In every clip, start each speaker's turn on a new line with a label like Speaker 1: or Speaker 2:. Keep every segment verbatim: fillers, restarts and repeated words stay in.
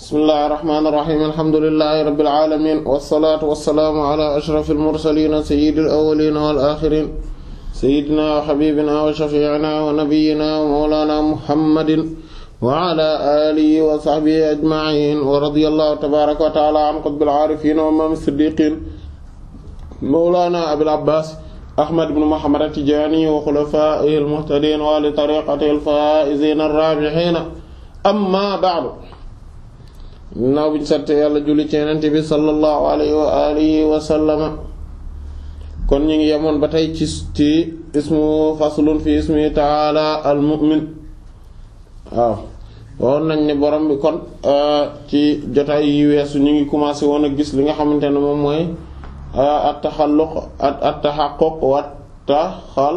Speaker 1: bismillahir rahmanir rahim alhamdulillahi rabbil alamin wassalatu wassalamu ala ashrafil mursalin sayyidil awwalin wal akhirin sayyidina wa habibina wa shafi'ina wa nabiyyina wa mawlana muhammadin wa ala alihi wa sahbihi ajma'in wa radiyallahu tabaraka wa ta'ala an qutbil arifin wa imam as-siddiqin mawlana abil abbas ahmad ibn muhammad at-tijani wa khulafa'ihil muhtadin wa li tariqatihil faa'izin ar-rabihin amma ba'du. naaw biñu sante yàlla julli ci Yonent bi sallallahu alayhi wa alihi wa sallama kon ñu ngi yemoon ba tey ci ci ismu faslun fi ismi ta'ala al mu'min waaw woon nañ ne borom bi kon ci jotaay yi weesu ñu ngi commencé woon a gis li nga xamante ne moom mooy at taxalluq at at tahaqquq wa taxal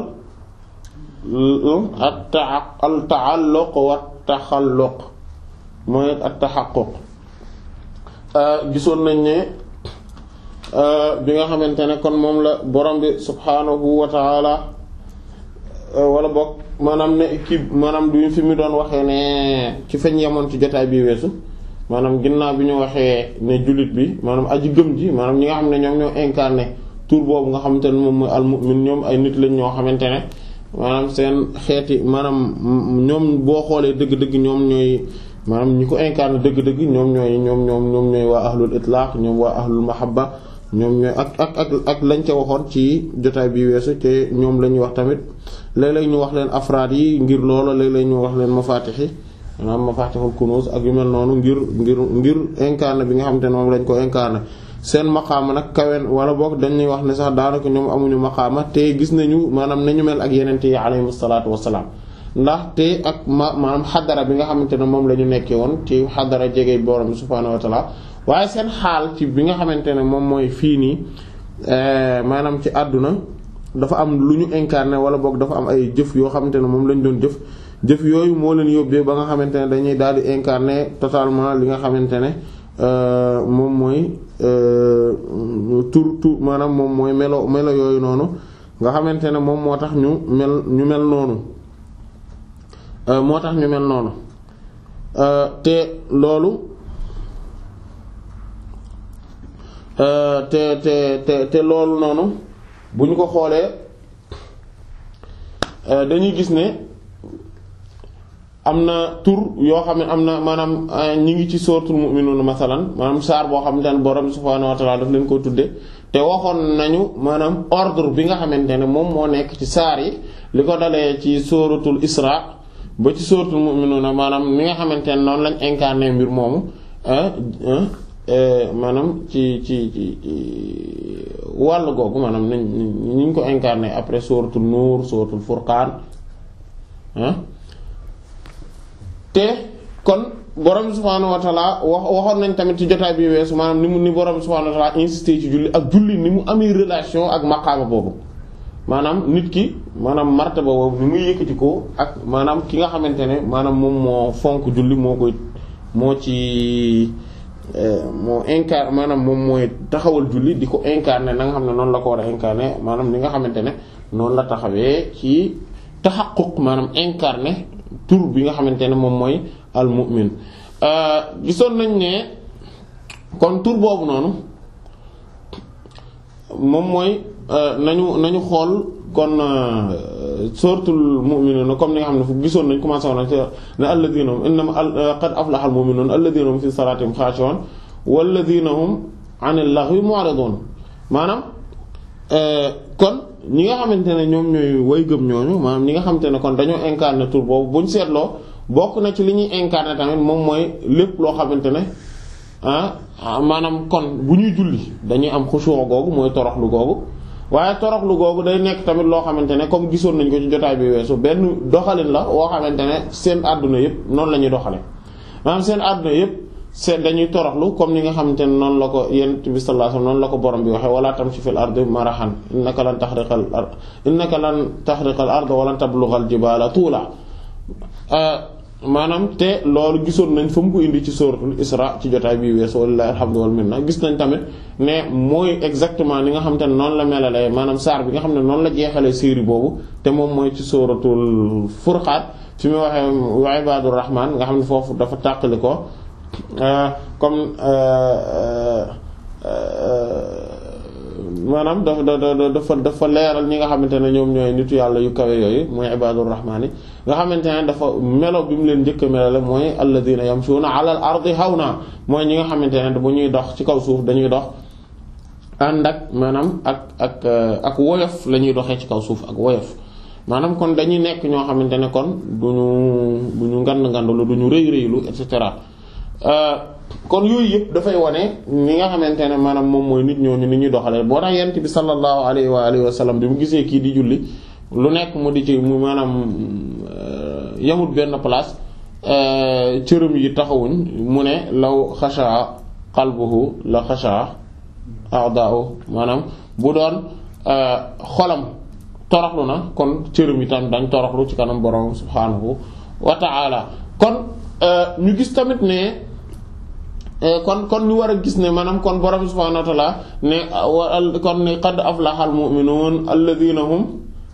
Speaker 1: at al ta'alluq wa taxalluq mooy at tahaqquq gisoon nañ ne bi nga xamante ne kon moom la borom bi subhaanahu wa ta'ala wala boog maanaam ne kii maanaam du fi mu doon waxee ne ci feñ yemoon ci jotaay bi weesu maanaam ginnaaw bi ñu waxee ne jullit bi maanaam aji gëm ji maanaam ñi nga xam ne ñoom ñoo incarné tur boobu nga xamante ne moom mooy al-mu'min ñoom ay nit lañ ñoo xamante ne maanaam seen xeeti maanaam ñoom boo xoolee dëgg-dëgg ñoom ñooy maanaam ñi ko incarné dëgg-dëgg ñoom ñooy ñoom ñoom ñoom ñooy waa ahlul itlaq ñoom waa ahlul mahabba ñoom ñooy ak ak ak ak lañ ca waxoon ci jotaay bi weesu te ñoom la ñuy wax tamit léeg-léeg ñu wax leen afraad yi ngir loolu léeg-léeg ñu wax leen mafatih yi maanaam mafatihul kunuz ak yu mel noonu ngir ngir ngir incarné bi nga xamante ne moom lañ ko incarné seen maqaama nag kawen wala boog dañuy wax ne sax daanaka ñoom amuñu maqaama te gis nañu maanaam nañu mel ak yenente yi alayhimu salaatu wassalaam ndax te ak ma maanaam xadara bi nga xamante ne moom la ñu nekkee woon ci xadara jege borom bi subhaanahu wa ta'ala waaye seen xaal ci bi nga xamante ne moom mooy fii nii maanaam ci àdduna dafa am lu ñu incarné wala boog dafa am ay jëf yoo xamante ne moom lañ doon jëf jëf yooyu moo leen yóbbee ba nga xamante ne dañuy daal di incarné totalement li nga xamante ne moom mooy tur tur maanaam moom mooy melo melo yooyu noonu nga xamante ne moom moo tax ñu mel ñu mel noonu moo tax ñu mel noonu te loolu te te te te loolu noonu bu ñu ko xoolee dañuy gis ne am na tur yoo xam ne am na maanaam ñi ngi ci suratul mu'minun masalan maanaam saar boo xam ne borom subhaanahu wa ta'ala daf leen ko tudde te waxoon nañu maanaam ordre bi nga xamante ne moom moo nekk ci saar yi li ko dalee ci suratul isra ba ci suratul mu'minun maanaam ni nga xamante ne noonu lañ incarné mbir moomu maanaam ci ci ci wàll googu maanaam nañ ñu ngi ko incarné après suratul nuur suratul furqaan te kon borom subhaanahu wa ta'ala wax waxoon nañ tamit ci jotaay bi weesu maanaam ni mu ni borom subhaanahu wa ta'ala insisté ci julli ak julli ni mu amee relation ak maqaama boobu maanaam nit ki maanaam martaba boobu ni muy yëkkati ko ak maanaam ki nga xamante ne maanaam moom moo fonk julli moo koy moo ci moo incarné maanaam moom mooy taxawal julli di ko incarné na nga xam ne noonu la ko war a incarné maanaam li nga xamante ne noonu la taxawee ci taxaquq maanaam incarné tur bi nga xamante ne moom mooy al mu'min gisoon nañ ne kon tur boobu noonu moom mooy nañu nañu xool kon suratul mu'minun comme ni nga xam ne fu gisoon nañ commencé woon ne alladhina hum innama qad aflaha al mu'minun alladhina hum fi salatihim khashi'un walladhina hum 'anil laghwi mu'ridun maanaam kon ñi nga xamante ne ñoom ñooy way gëm ñooñu maanaam ñi nga xamante ne kon dañoo incarné tur boobu buñ seetloo bokk na ci li ñuy incarné tamit moom mooy lépp loo xamante ne ah maanaam kon bu ñuy julli dañuy am xushu' googu mooy toroxlu googu waaye toroxlu googu day nekk tamit loo xamante ne comme gisoon nañ ko ci jotaay bi weesu benn doxalin la woo xamante ne seen àdduna yépp noonu la ñuy doxale maanaam seen àdduna yépp seen dañuy toroxlu comme ni nga xamante ne noonu la ko Yonent bi sallallahu alayhi wasallam noonu la ko borom bi waxee wala tamshi fil ardi marahan innaka lan taxriqal ard innaka lan taxriqal ard wa lan tablughal jibaala tuula maanaam te loolu gisoon nañ fa mu ko indi ci suratul Isra ci jotaay bi weesu wallaahi alhamdu wal minna gis nañ tamit ne mooy exactement li nga xamante ne noonu la melalee maanaam saar bi nga xam ne noonu la jeexalee série boobu te moom mooy ci suratul Furqaan fi mu waxee wa ibadur rahmaan nga xam ne foofu dafa tàqali ko comme maanaam dafa dafa dafa leeral ñi nga xamante ne ñoom ñooy nitu yàlla yu kawe yooyu mooy ibadur rahmaani nga xamante ne dafa melo bi mu leen njëkk a melale mooy alladhina yamshuna ala al ardi hawna mooy ñi nga xamante ne bu ñuy dox ci kaw suuf dañuy dox ànd ak maanaam ak ak ak woyof la ñuy doxee ci kaw suuf ak woyof maanaam kon dañuy nekk ñoo xamante ne kon duñu duñu ngand ngandlu duñu rëy rëylu et cetera kon yooyu yëpp dafay wane ñi nga xamante ne maanaam moom mooy nit ñooñu ni ñuy doxalee boo tax yent bi sallallahu alayhi wa alihi wa sallam bi mu gisee kii di julli lu nekk mu di ci mu maanaam yamut benn place cërëm yi taxawuñ mu ne law xashaa qalbuhu la xashaa a'da'u maanaam bu doon xolam toroxlu na kon cërëm yi tam dañ toroxlu ci kanam borom subhaanahu wa ta'ala kon ñu gis tamit ne kon kon ñu war a gis ne maanaam kon borom subhaanahu wa ta'ala ne kon ne qad aflaha al-mu'minuun alladhiina hum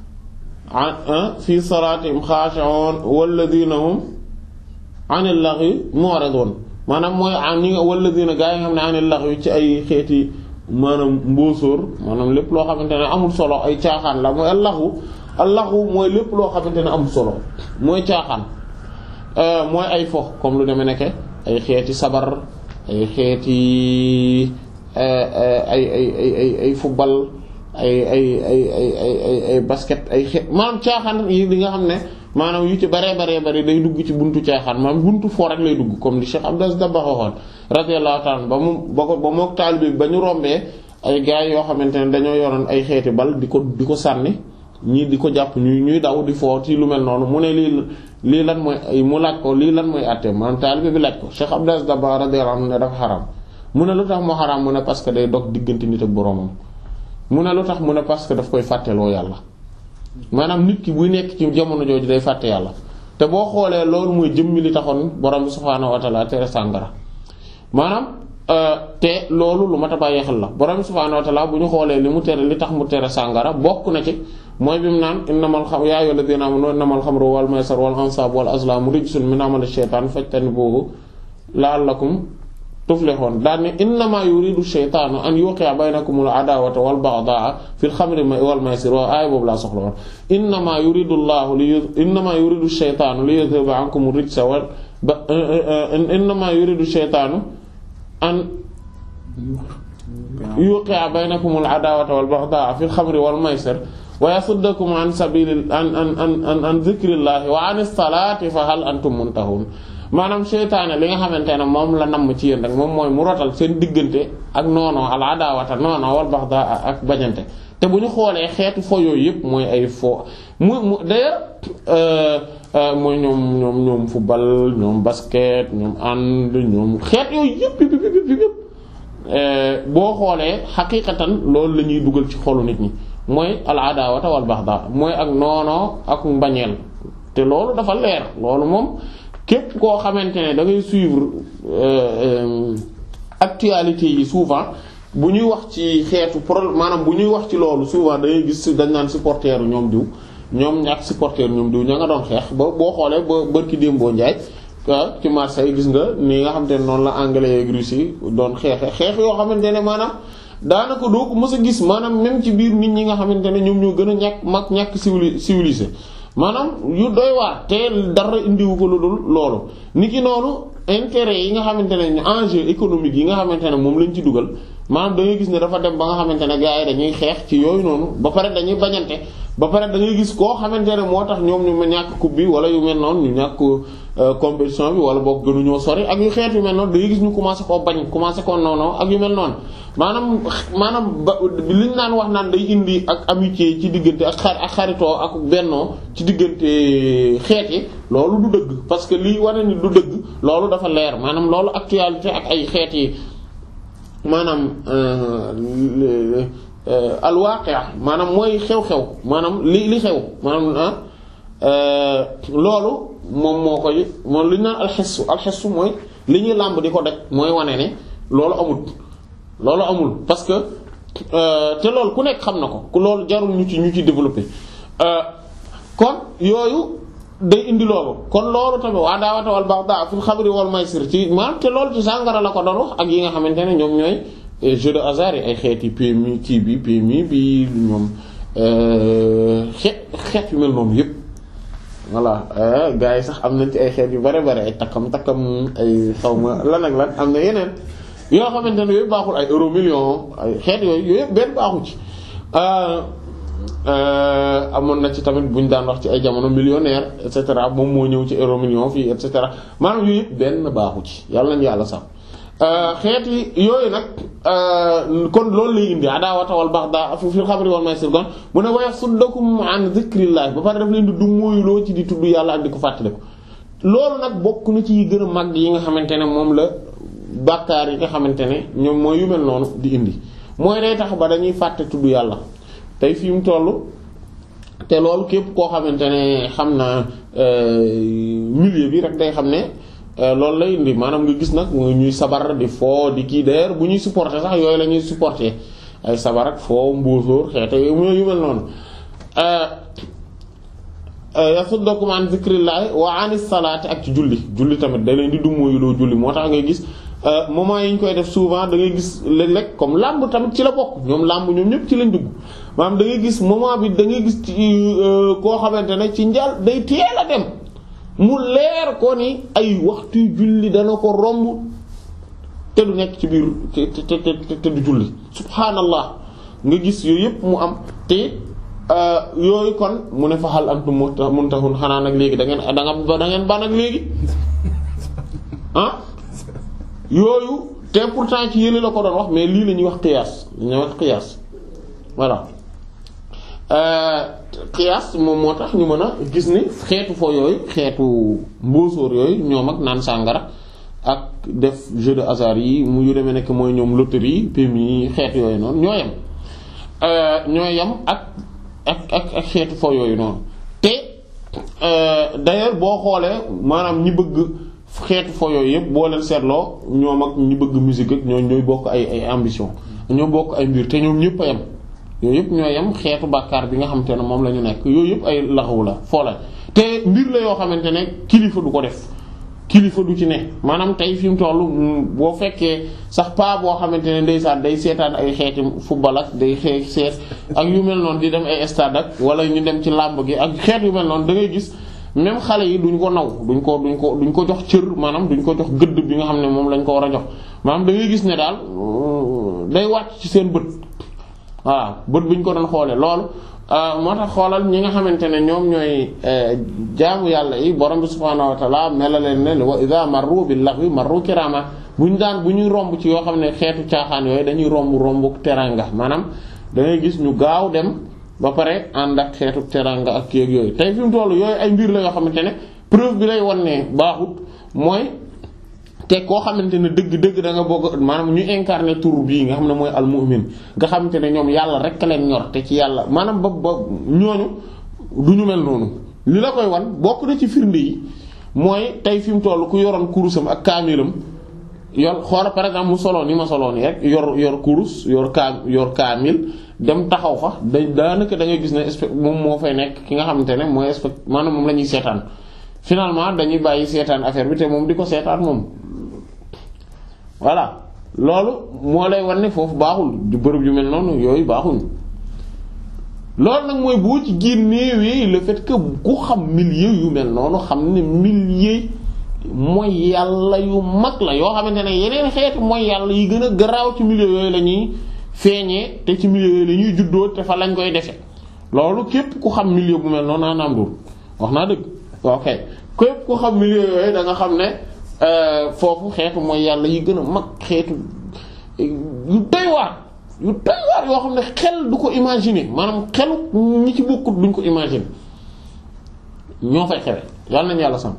Speaker 1: fi salaatihim xaashi'uun walladhiina hum 'anil laghwi mu'riduun maanaam mooy ñi nga walladhiina gaa yi nga xam ne 'anil laghwi ci ay xeeti maanaam mbóosóor maanaam lépp loo xamante ne amul solo ay caaxaan la mooy al-laghwu al-laghwu mooy lépp loo xamante ne amul solo mooy caaxaan mooy ay fo comme lu demee nekke ay xeeti sabar ay xeeti ay ay ay ay ay football ay ay ay ay ay ay basket ay xeet maanaam caaxaan yi li nga xam ne maanaam yu ci baree baree bari day dugg ci buntu caaxaan maanaam buntu foo rek lay dugg comme li Cheikh Abdou Aziz Dabakh waxoon radiyallahu ta'ala ba mu ba ko ba mook taalibe bi ba ñu rombee ay gars yoo xamante ne dañoo yoroon ay xeeti bal di ko di ko sànni ñii di ko jàpp ñuy ñuy daw di foo ci lu mel noonu mu ne lii lii lan mooy mu laaj ko lii lan mooy àtte maanaam taalibe bi laaj ko Cheikh Abdou Aziz Dabakh radiyallahu anhu ne dafa xaraam mu ne lu tax moo xaraam mu ne parce que day dog diggante nit ak boroomam mu ne lu tax mu ne parce que daf koy fàtteloo yàlla maanaam nit ki buy nekk ci jamono jooju day fàtte yàlla te boo xoolee loolu mooy jëmmi li taxoon borom bi subhaanahu wa ta'ala tere sàngara maanaam te loolu lu mat a bàyyi xel la borom bi subhaanahu wa ta'ala bu ñu xoolee li mu tere li tax mu tere sàngara bokk na ci mooy bi mu naan innamal xam yaa ayyuhal ladhina amanu innamal khamru wal maysir wal ansab wal azlamu rijsun min amali shaytan fajtanibuhu la'allakum tuflihun daal ne innama yuridu shaytaanu an yuqi'a baynakumul adawata wal baghdaa'a fil khamri wal maysir wa aaya boobu laa soxla woon innama yuridu llahu li innama yuridu shaytaanu li yudhhiba ankum rijsa wal innama yuridu shaytaanu an yuqi'a baynakumul adawata wal baghdaa'a fil khamri wal maysir wa yasuddakum an sabili an an an an dhikrillahi wa anis salati fa hal antum muntahun maanaam seytaane li nga xamante ne moom la namm ci yéen rek moom mooy mu rotal seen diggante ak noonoo al adawata noonoo wal baxda ak bañante te bu ñu xoolee xeetu fo yooyu yëpp mooy ay fo mu mu d'ailleurs mooy ñoom ñoom ñoom football ñoom basket ñoom ànd ñoom xeet yooyu yëpp yëpp yëpp yëpp boo xoolee xaqiqatan loolu la ñuy dugal ci xolu nit ñi mooy al adawata wal baxda mooy ak noonoo ak mbañeel te loolu dafa leer loolu moom képp koo xamante ne da ngay suivre actualité yi souvent bu ñuy wax ci xeetu problème maanaam bu ñuy wax ci loolu souvent da ngay gis dañ naan supporteru ñoom diw ñoom ñàkk supporteru ñoom diw ña nga doon xeex ba boo xoolee ba bërki démboo njaay ci Marseille gis nga ni nga xamante ne noonu la anglais ak russe yi doon xeexe xeex yoo xamante ne maanaam daanaka doo ko mës a gis maanaam même ci biir nit ñi nga xamante ne ñoom ñoo gën a ñàkk mag ñàkk civili civilisé maanaam yu doy waar te dara indiwu ko lu dul loolu ni ki noonu intérêt yi nga xamante ne enjeu économique yi nga xamante ne moom lañ ci dugal maanaam da ngay gis ne dafa dem ba nga xamante ne gars yi dañuy xeex ci yooyu noonu ba pare dañuy bañante ba pare da ngay gis koo xamante ne moo tax ñoom ñu ma ñàkk coupe bi wala yu mel noonu ñu ñàkk compétition bi wala boog gënuñoo sori ak yu xeet yu mel noonu da ngay gis ñu commencé koo bañ commencé koo noonu ak yu mel noonu maanaam maanaam ba liñ naan wax naan day indi ak amitié ci diggante ak xar ak xaritoo ak bennoo ci diggante xeet yi loolu du dëgg parce que lii wane ni du dëgg loolu dafa leer maanaam loolu actualité ak ay xeet yi maanaam alwaqia maanaam mooy xew-xew maanaam li li xew maanaam loolu moom moo koy moom li ñu naan alxessu alxessu mooy li ñuy làmb di ko daj mooy wane ne loolu amul loolu amul parce que te loolu ku nekk xam na ko ku loolu jarul ñu ci ñu ci développer kon yooyu day indi loolu kon loolu tamit waa daawata wal baxda fil xamri wal maysir ci maanaam te loolu ci sàngara la ko doon wax ak yi nga xamante ne ñoom ñooy jeu de hasard yi ay xeeti P M I kii bi P M I bi ñoom xeet xeet yu mel noonu yëpp voilà gars yi sax am nañ ci ay xeet yu bare bare ay takkam takkam ay xawma lan ak lan am na yeneen yoo xamante ne yooyu baaxul ay euro million ay xeet yooyu yooyu yëpp benn baaxul ci amoon na ci tamit bu ñu daan wax ci ay jamono millionnaire et cetera moom moo ñëw ci euro million fii et cetera maanaam yooyu yëpp benn baaxu ci yàlla nañu yàlla sax xeeti yooyu nag kon loolu lay indi adaawata wal baxdaa fil xamri wal maysir kon mu ne wa yasuddakum an zikrillah ba pare daf leen di du mooyuloo ci di tudd yàlla ak di ko fàttaliku loolu nag bokk na ci yi gën a mag yi nga xamante ne moom la bàkkaar yi nga xamante ne ñoom mooy yu mel noonu di indi mooy day tax ba dañuy fàtte tudd yàlla tey fi mu toll te loolu képp koo xamante ne xam na milieu bi rek day xam ne loolu lay indi maanaam nga gis nag ñuy sabar di foo di kii d'ailleurs bu ñuy supporter sax yooyu la ñuy supporter ay sabar ak foo mbóosóor xeete yooyu yu mel noonu yasuddakum an zikrillahi wa anis salaati ak ci julli julli tamit da leen di dummóoyu loo julli moo tax ngay gis moment yi ñu koy def souvent da ngay gis léeg-léeg comme làmb tamit ci la bokk ñoom làmb ñoom ñëpp ci lañ dugg maanaam da ngay gis moment bi da ngay gis ci koo xamante ne ci njal day teel a dem mu leer ko ni ay waxtu julli dana ko romb te du nekk ci biir te te te te du julli subhaanallah nga gis yooyu yëpp mu am te yooyu kon mu ne fa hal antum muntahun xanaa nag léegi da ngeen da nga da ngeen ba nag léegi ah yooyu te pourtant ci yële la ko doon wax mais lii la ñuy wax qiyaas la ñuy wax qiyaas voilà qiyaas moom moo tax ñu mën a gis ni xeetu foo yooyu xeetu mbóosóor yooyu ñoom ak naan sàngara ak def jeu de hasard yi mu yu demee nekk mooy ñoom loterie P M I xeet yooyu noonu ñoo yem ñoo yem ak ak ak ak xeetu foo yooyu noonu te d'ailleurs boo xoolee maanaam ñi bëgg xeetu foo yooyu yëpp boo leen seetloo ñoom ak ñi bëgg musique ak ñoo ñooy bokk ay ay ambition ñoo bokk ay mbir te ñoom ñëpp a yem yooyu yëpp ñoo yem xeetu bàkkaar bi nga xamante ne moom la ñu nekk yooyu yëpp ay laxawu la foo la te mbir la yoo xamante ne kilifa du ko def kilifa du ci ne maanaam tey fi mu toll boo fekkee sax pas boo xamante ne ndeysaan day seetaan ay xeeti football ak day xeet seet ak yu mel noonu di dem ay stade ak wala ñu dem ci làmb gi ak xeet yu mel noonu da ngay gis même xale yi duñ ko naw duñ ko duñ ko duñ ko jox cër maanaam duñ ko jox gëdd bi nga xam ne moom lañ ko war a jox maanaam da ngay gis ne daal day wàcc ci seen bët waaw bët bi ñu ko doon xoolee loolu moo tax xoolal ñi nga xamante ne ñoom ñooy jaamu yàlla yi borom bi subhaanahu wa ta'ala melaleen ne wa idha marru bil laghwi marru kirama buñ daan bu ñuy romb ci yoo xam ne xeetu caaxaan yooyu dañuy romb rombu teranga maanaam da ngay gis ñu gaaw dem ba pare ànd ak xeetu teranga ak kii ak yooyu tey fi mu toll yooyu ay mbir la yoo xamante ne preuve bi lay wan ne baaxut mooy te koo xamante ne dëgg-dëgg da nga bokk maanaam ñu incarné tur bii nga xam ne mooy al-mu'min nga xamante ne ñoom yàlla rek leen ñor te ci yàlla maanaam ba ba ñooñu du ñu mel noonu li la koy wan bokk na ci firnde yi mooy tey fi mu toll ku yoroon kurusam ak kaamilam yor xoola par exemple mu solo ni ma solo nii rek yor yor kurus yor kaam yor kaamil dem taxaw fa da daanaka da ngay gis ne espèce moom moo fay nekk ki nga xamante ne mooy espèce maanaam moom la ñuy seetaan finalement dañuy bàyyi seetaan affaire bi te moom di ko seetaan moom. voilà loolu moo lay wan ne foofu baaxul bërëb yu mel noonu yooyu baaxuñ loolu nag mooy boo ci génnewee le fait que ku xam milieu yu mel noonu xam ne milieu mooy yàlla yu mag la yoo xamante ne yeneen xeetu mooy yàlla yi gën a garaaw ci milieu yooyu la ñuy feeñee te ci milieu yooyu la ñuy juddoo te fa lañ koy defe loolu képp ku xam milieu bu mel noonu naanaam dul wax naa dëgg ok képp ku xam milieu yooyu da nga xam ne foofu xeetu mooy yàlla yi gën a mag xeetu yu doy waar yu doy waar yoo xam ne xel du ko imaginer maanaam xelu ñi ci bokkut duñ ko imaginer ñoo fay xewe yàlla nañu yàlla sam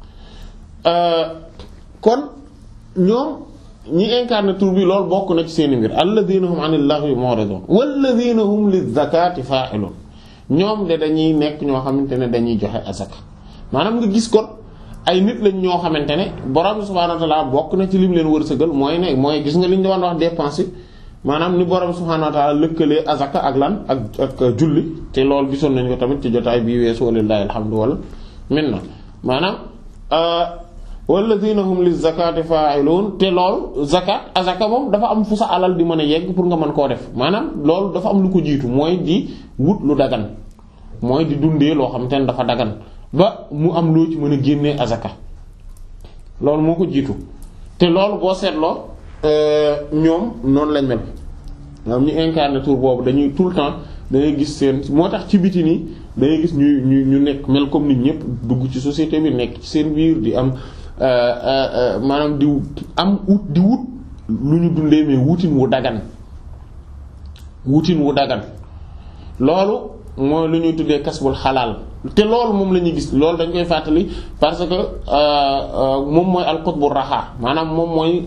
Speaker 1: kon ñoom ñi incarné tur bi loolu bokk na ci seeni mbir alladhina hum 'anil laghwi mu'ridun walladhina hum liz-zakati fa'ilun ñoom de dañuy nekk ñoo xamante ne dañuy joxe azaka maanaam nga gis kon ay nit lañ ñoo xamante ne borom subhaanahu wa ta'ala bokk na ci lim leen wërsëgal mooy ne mooy gis nga li ñu doon wax dépense maanaam ni borom subhaanahu wa ta'ala lëkkalee azaka ak lan ak ak julli te loolu gisoon nañ ko tamit ci jotaay bii weesu walillahi alhamdu wal min na maanaam walladhina hum liz-zakati fa'ilun te lool zakat azaka moom dafa am fu sa alal di mën a yegg pour nga mën koo def maanaam loolu dafa am lu ko jiitu mooy di wut lu dagan mooy di dundee loo xam te ne dafa dagan ba mu am loo ci mën a génnee azaka loolu moo ko jiitu te loolu boo seetloo ñoom noonu lañ mel ñoom ñu incarné tour boobu dañuy tout le temps dangay gis seen moo tax ci biti nii dangay gis ñu ñu ñu nekk mel comme nit ñëpp dugg ci société bi nekk ci seen biir di am maanaam di am ut di wut lu ñu dundee mais wutin wu dagan wutin wu dagan loolu mooy lu ñuy tuddee kasbul xalaal te loolu moom la ñuy gis loolu dañ koy fàttali parce que moom mooy al-qutbu raxa maanaam moom mooy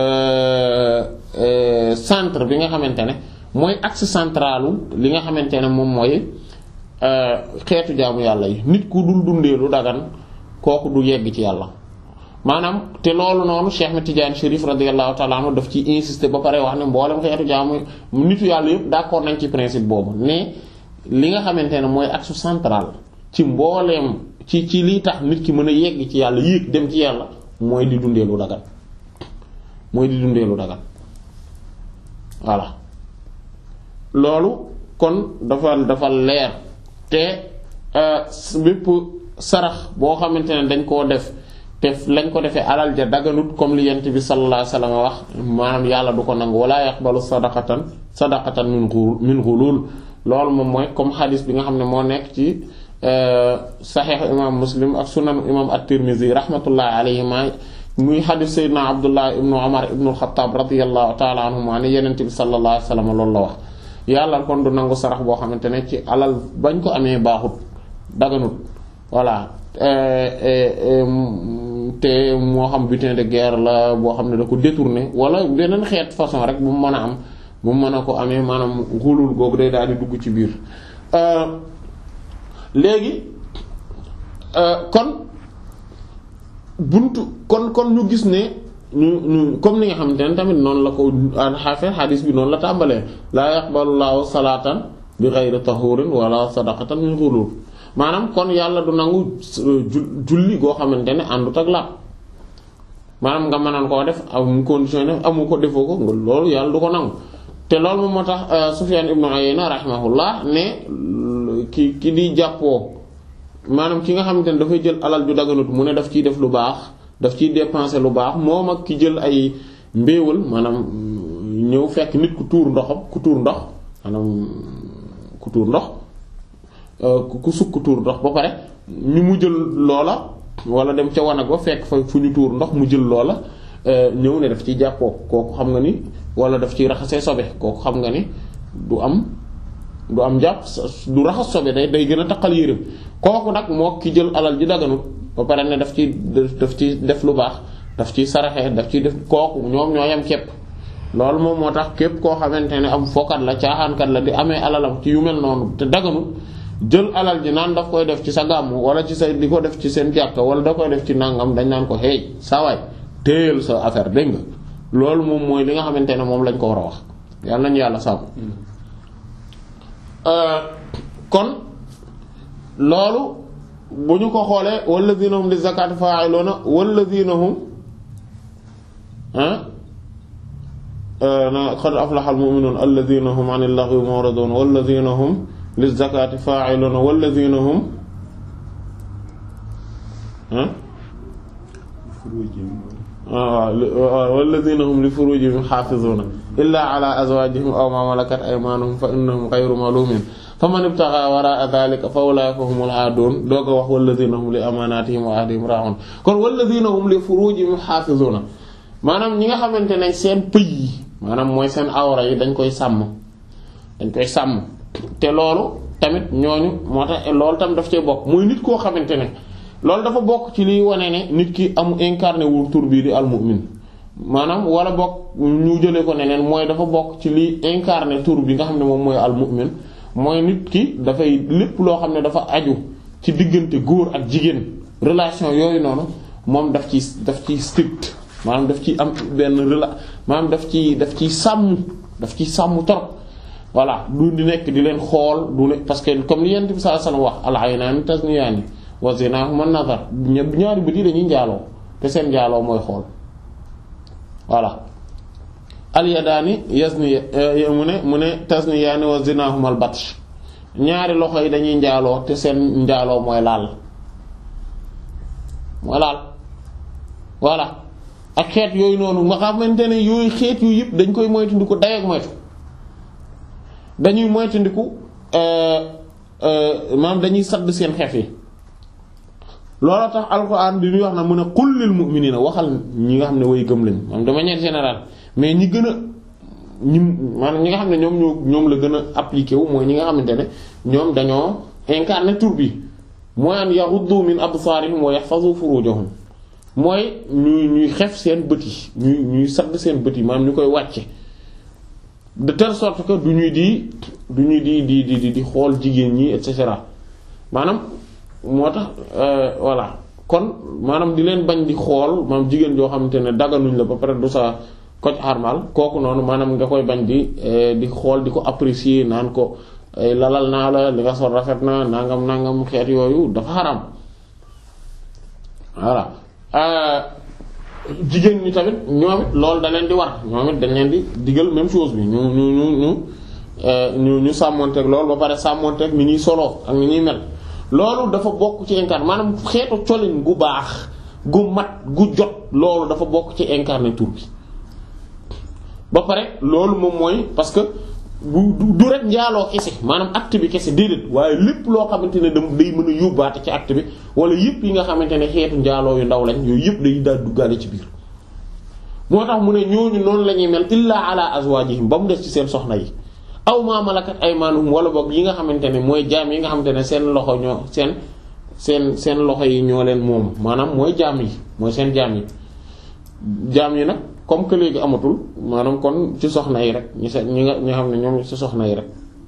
Speaker 1: centre bi nga xamante ne mooy axe centralu li nga xamante ne moom mooy xeetu jaamu yàlla yi nit ku dul dundee lu dagan kooku du yegg ci yàlla maanaam te loolu noonu Cheikh Ahmed Tidiane Chérif radiyallahu ta'ala anhu daf ci insister ba pare wax ne mboolem xeetu jaamu nitu yàlla yëpp d'accord nañ ci principe boobu ne li nga xamante ne mooy axe central ci mbooleem ci ci lii tax nit ki mën a yegg ci yàlla yéeg dem ci yàlla mooy di dundee lu dagan mooy di dundee lu dagan voilà loolu kon dafa dafa leer te bépp sarax boo xamante ne dañ koo def te lañ ko defee alal ja daganut comme li yent bi sallallahu alayhi wasallam wax maanaam yàlla du ko nangu wala yaqbalu sadaqatan sadaqatan min ghulul min ghulul loolu moom mooy comme xadis bi nga xam ne moo nekk ci saxiix imam muslim ak sunan imam at-tirmidhi rahmatullahi alayhima muy xadis sayyidina abdullah ibnu umar ibnu al-khattab radiyallahu ta'ala anhuma ne yenente bi sallallahu alayhi wasallam loolu la wax yàlla kon du nangu sarax boo xamante ne ci alal bañ ko amee baaxut daganut voilà te moo xam butin de guerre la boo xam ne da ko détourné wala beneen xeet façon rek bu mu mën a am bu mu mën a ko amee maanaam xulul googu day daal di dugg ci biir léegi kon buntu kon kon ñu gis ne ñu ñu comme ni nga xamante ne tamit noonu la ko xaafee xadiis bi noonu la tàmbalee laa yaqbalu llaahu salaatan bi ghayri tahuurin wala sadaqatan min ghulul maanaam kon yàlla du nangu julli goo xamante ne àndut ak laab maanaam nga mënoon koo def am condition def amu ko defoo ko nga loolu yàlla du ko nangu te loolu moom moo tax Sufyaan ibnu Uyayna rahimahullah ne ki ki di jàppoo maanaam ki nga xamante ne dafay jël alal ju daganut mu ne daf ciy def lu baax daf ciy dépenser lu baax moom ak ki jël ay mbéewal maanaam ñëw fekk nit ku tuur ndoxam ku tuur ndox maanaam ku tuur ndox ku sukk tuur ndox ba pare ñu mu jël loola wala dem ca wanag ba fekk fa fu ñu tuur ndox mu jël loola ñëw ne daf ciy jàppoo kooku xam nga ni wala daf ciy raxasee sobe kooku xam nga ni du am du am jàpp du raxas sobe day day gën a taqal yéreem kooku nag moo ki jël alal ji daganut ba pare ne daf ci daf ci def lu baax daf ciy saraxee daf ciy def kooku ñoom ñoo yam képp loolu moom moo tax képp koo xamante ne am fookat la caaxaankat la di amee alalam ci yu mel noonu te daganut jël alal ji naan daf koy def ci sa gàmm wala ci sa di ko def ci seen jàkka wala da koy def ci nangam dañ naan ko hey saa waay téyel sa affaire dégg nga loolu moom mooy li nga xamante ne moom lañ ko war a wax yàlla nañu yàlla sàmm kon loolu bu ñu ko xoolee walladhina hum lizakati fa'iluna walladhina hum qad aflaha al-mu'minun alladhina hum 'anil laghwi mu'ridun walladhina hum lizakati fa'iluna walladhina hum walladhina hum li furujihim hafizuna illa 'ala azwajihim aw ma malakat aymanuhum fa innahum ghayru malumin faman ibtagha wara'a dhalika fa ulaika humul 'adun doo ko wax walladhina hum li amanatihim wa ahdihim ra'un kon walladhina hum li furujihim hafizuna maanaam ñi nga xamante ne seen pëy yi maanaam mooy seen awra yi dañ koy sàmm dañ koy sàmm te loolu tamit ñooñu moo tax loolu tam daf cee bokk muy nit koo xamante ne loolu dafa bokk ci liy wane ne nit ki am incarné wul tur bii di almu'min maanaam wala bokk ñu jëlee ko neneen mooy dafa bokk ci liy incarné tur bi nga xam ne moom mooy almu'min mooy nit ki dafay lépp loo xam ne dafa aju ci diggante góor ak jigéen relation yooyu noonu moom daf ci daf ciy strict maanaam daf ci am benn rela maanaam daf ci daf ciy sàmm daf ciy sàmm trop voilà du di nekk di leen xool du ne parce que comme li yent bi sallallahu alayhi wasallam wax al aynaani tasniyaani wa zinahuma an-nazar ñaari bët yi dañuy njaaloo te seen njaaloo mooy xool voilà al-yadaani yazni mu ne mu ne tasniyaani wa zinahuma al-batsh ñaari loxo yi dañuy njaaloo te seen njaaloo mooy laal mooy laal voilà ak xeet yooyu noonu nga xamante ne yooyu xeet yu yëpp dañ koy moytandiku dayeek moytu dañuy moytandiku maanaam dañuy sadd seen xef yi looloo tax alxuraan di ñuy wax na mu ne qul lil mu'minina waxal ñi nga xam ne way gëm lañ maanaam de manière générale mais ñi gën a ñi maanaam ñi nga xam ne ñoom ñoo ñoom la gën a appliqué wu mooy ñi nga xamante ne ñoom dañoo incarné tur bi mooy an yaghuddu min absarihim wa yahfazu furujahum mooy ñuy ñuy xef seen bët yi ñuy ñuy sadd seen bët yi maanaam ñu koy wàcce de telle sorte que du ñuy di du ñuy di di di di xool jigéen ñi et cetera maanaam moo tax voilà kon maanaam di leen bañ di xool maanaam jigéen joo xamante ne daganuñ la ba pare du sa koc armal kooku noonu maanaam nga koy bañ di di xool di ko apprécier naan ko lalal naa la li nga sol rafet na nangam nangam xeet yooyu dafa xaram voilà jigéen ñi tamit ñoom it loolu da leen di war ñoom it dañ leen di digal même chose bi ñu ñu ñu ñu ñu ñu sàmmonteeg loolu ba pare sàmmonteeg ni ñuy soloo ak ni ñuy mel loolu dafa bokk ci incarné maanaam xeetu colin gu baax gu mat gu jot loolu dafa bokk ci incarné tur bi ba pare loolu moom mooy parce que bu du rek njaaloo kese maanaam acte bi kese déedéet waaye lépp loo xamante ne da day mën a yóbbaate ci acte bi wala yëpp yi nga xamante ne xeetu njaaloo yu ndaw lañ yooyu yëpp day daal duggaale ci biir moo tax mu ne ñooñu noonu la ñuy mel illa ala azwajihim ba mu def ci seen soxna yi aw ma malakat aymanuhum wala boog yi nga xamante ne mooy jaam yi nga xamante ne seen loxo ñoo seen seen seen loxo yi ñoo leen moom maanaam mooy jaam yi mooy seen jaam yi jaam yi nag comme que léegi amatul maanaam kon ci soxna yi rek ñi seen ñi nga ñi xam ne ñoom ci soxna yi rek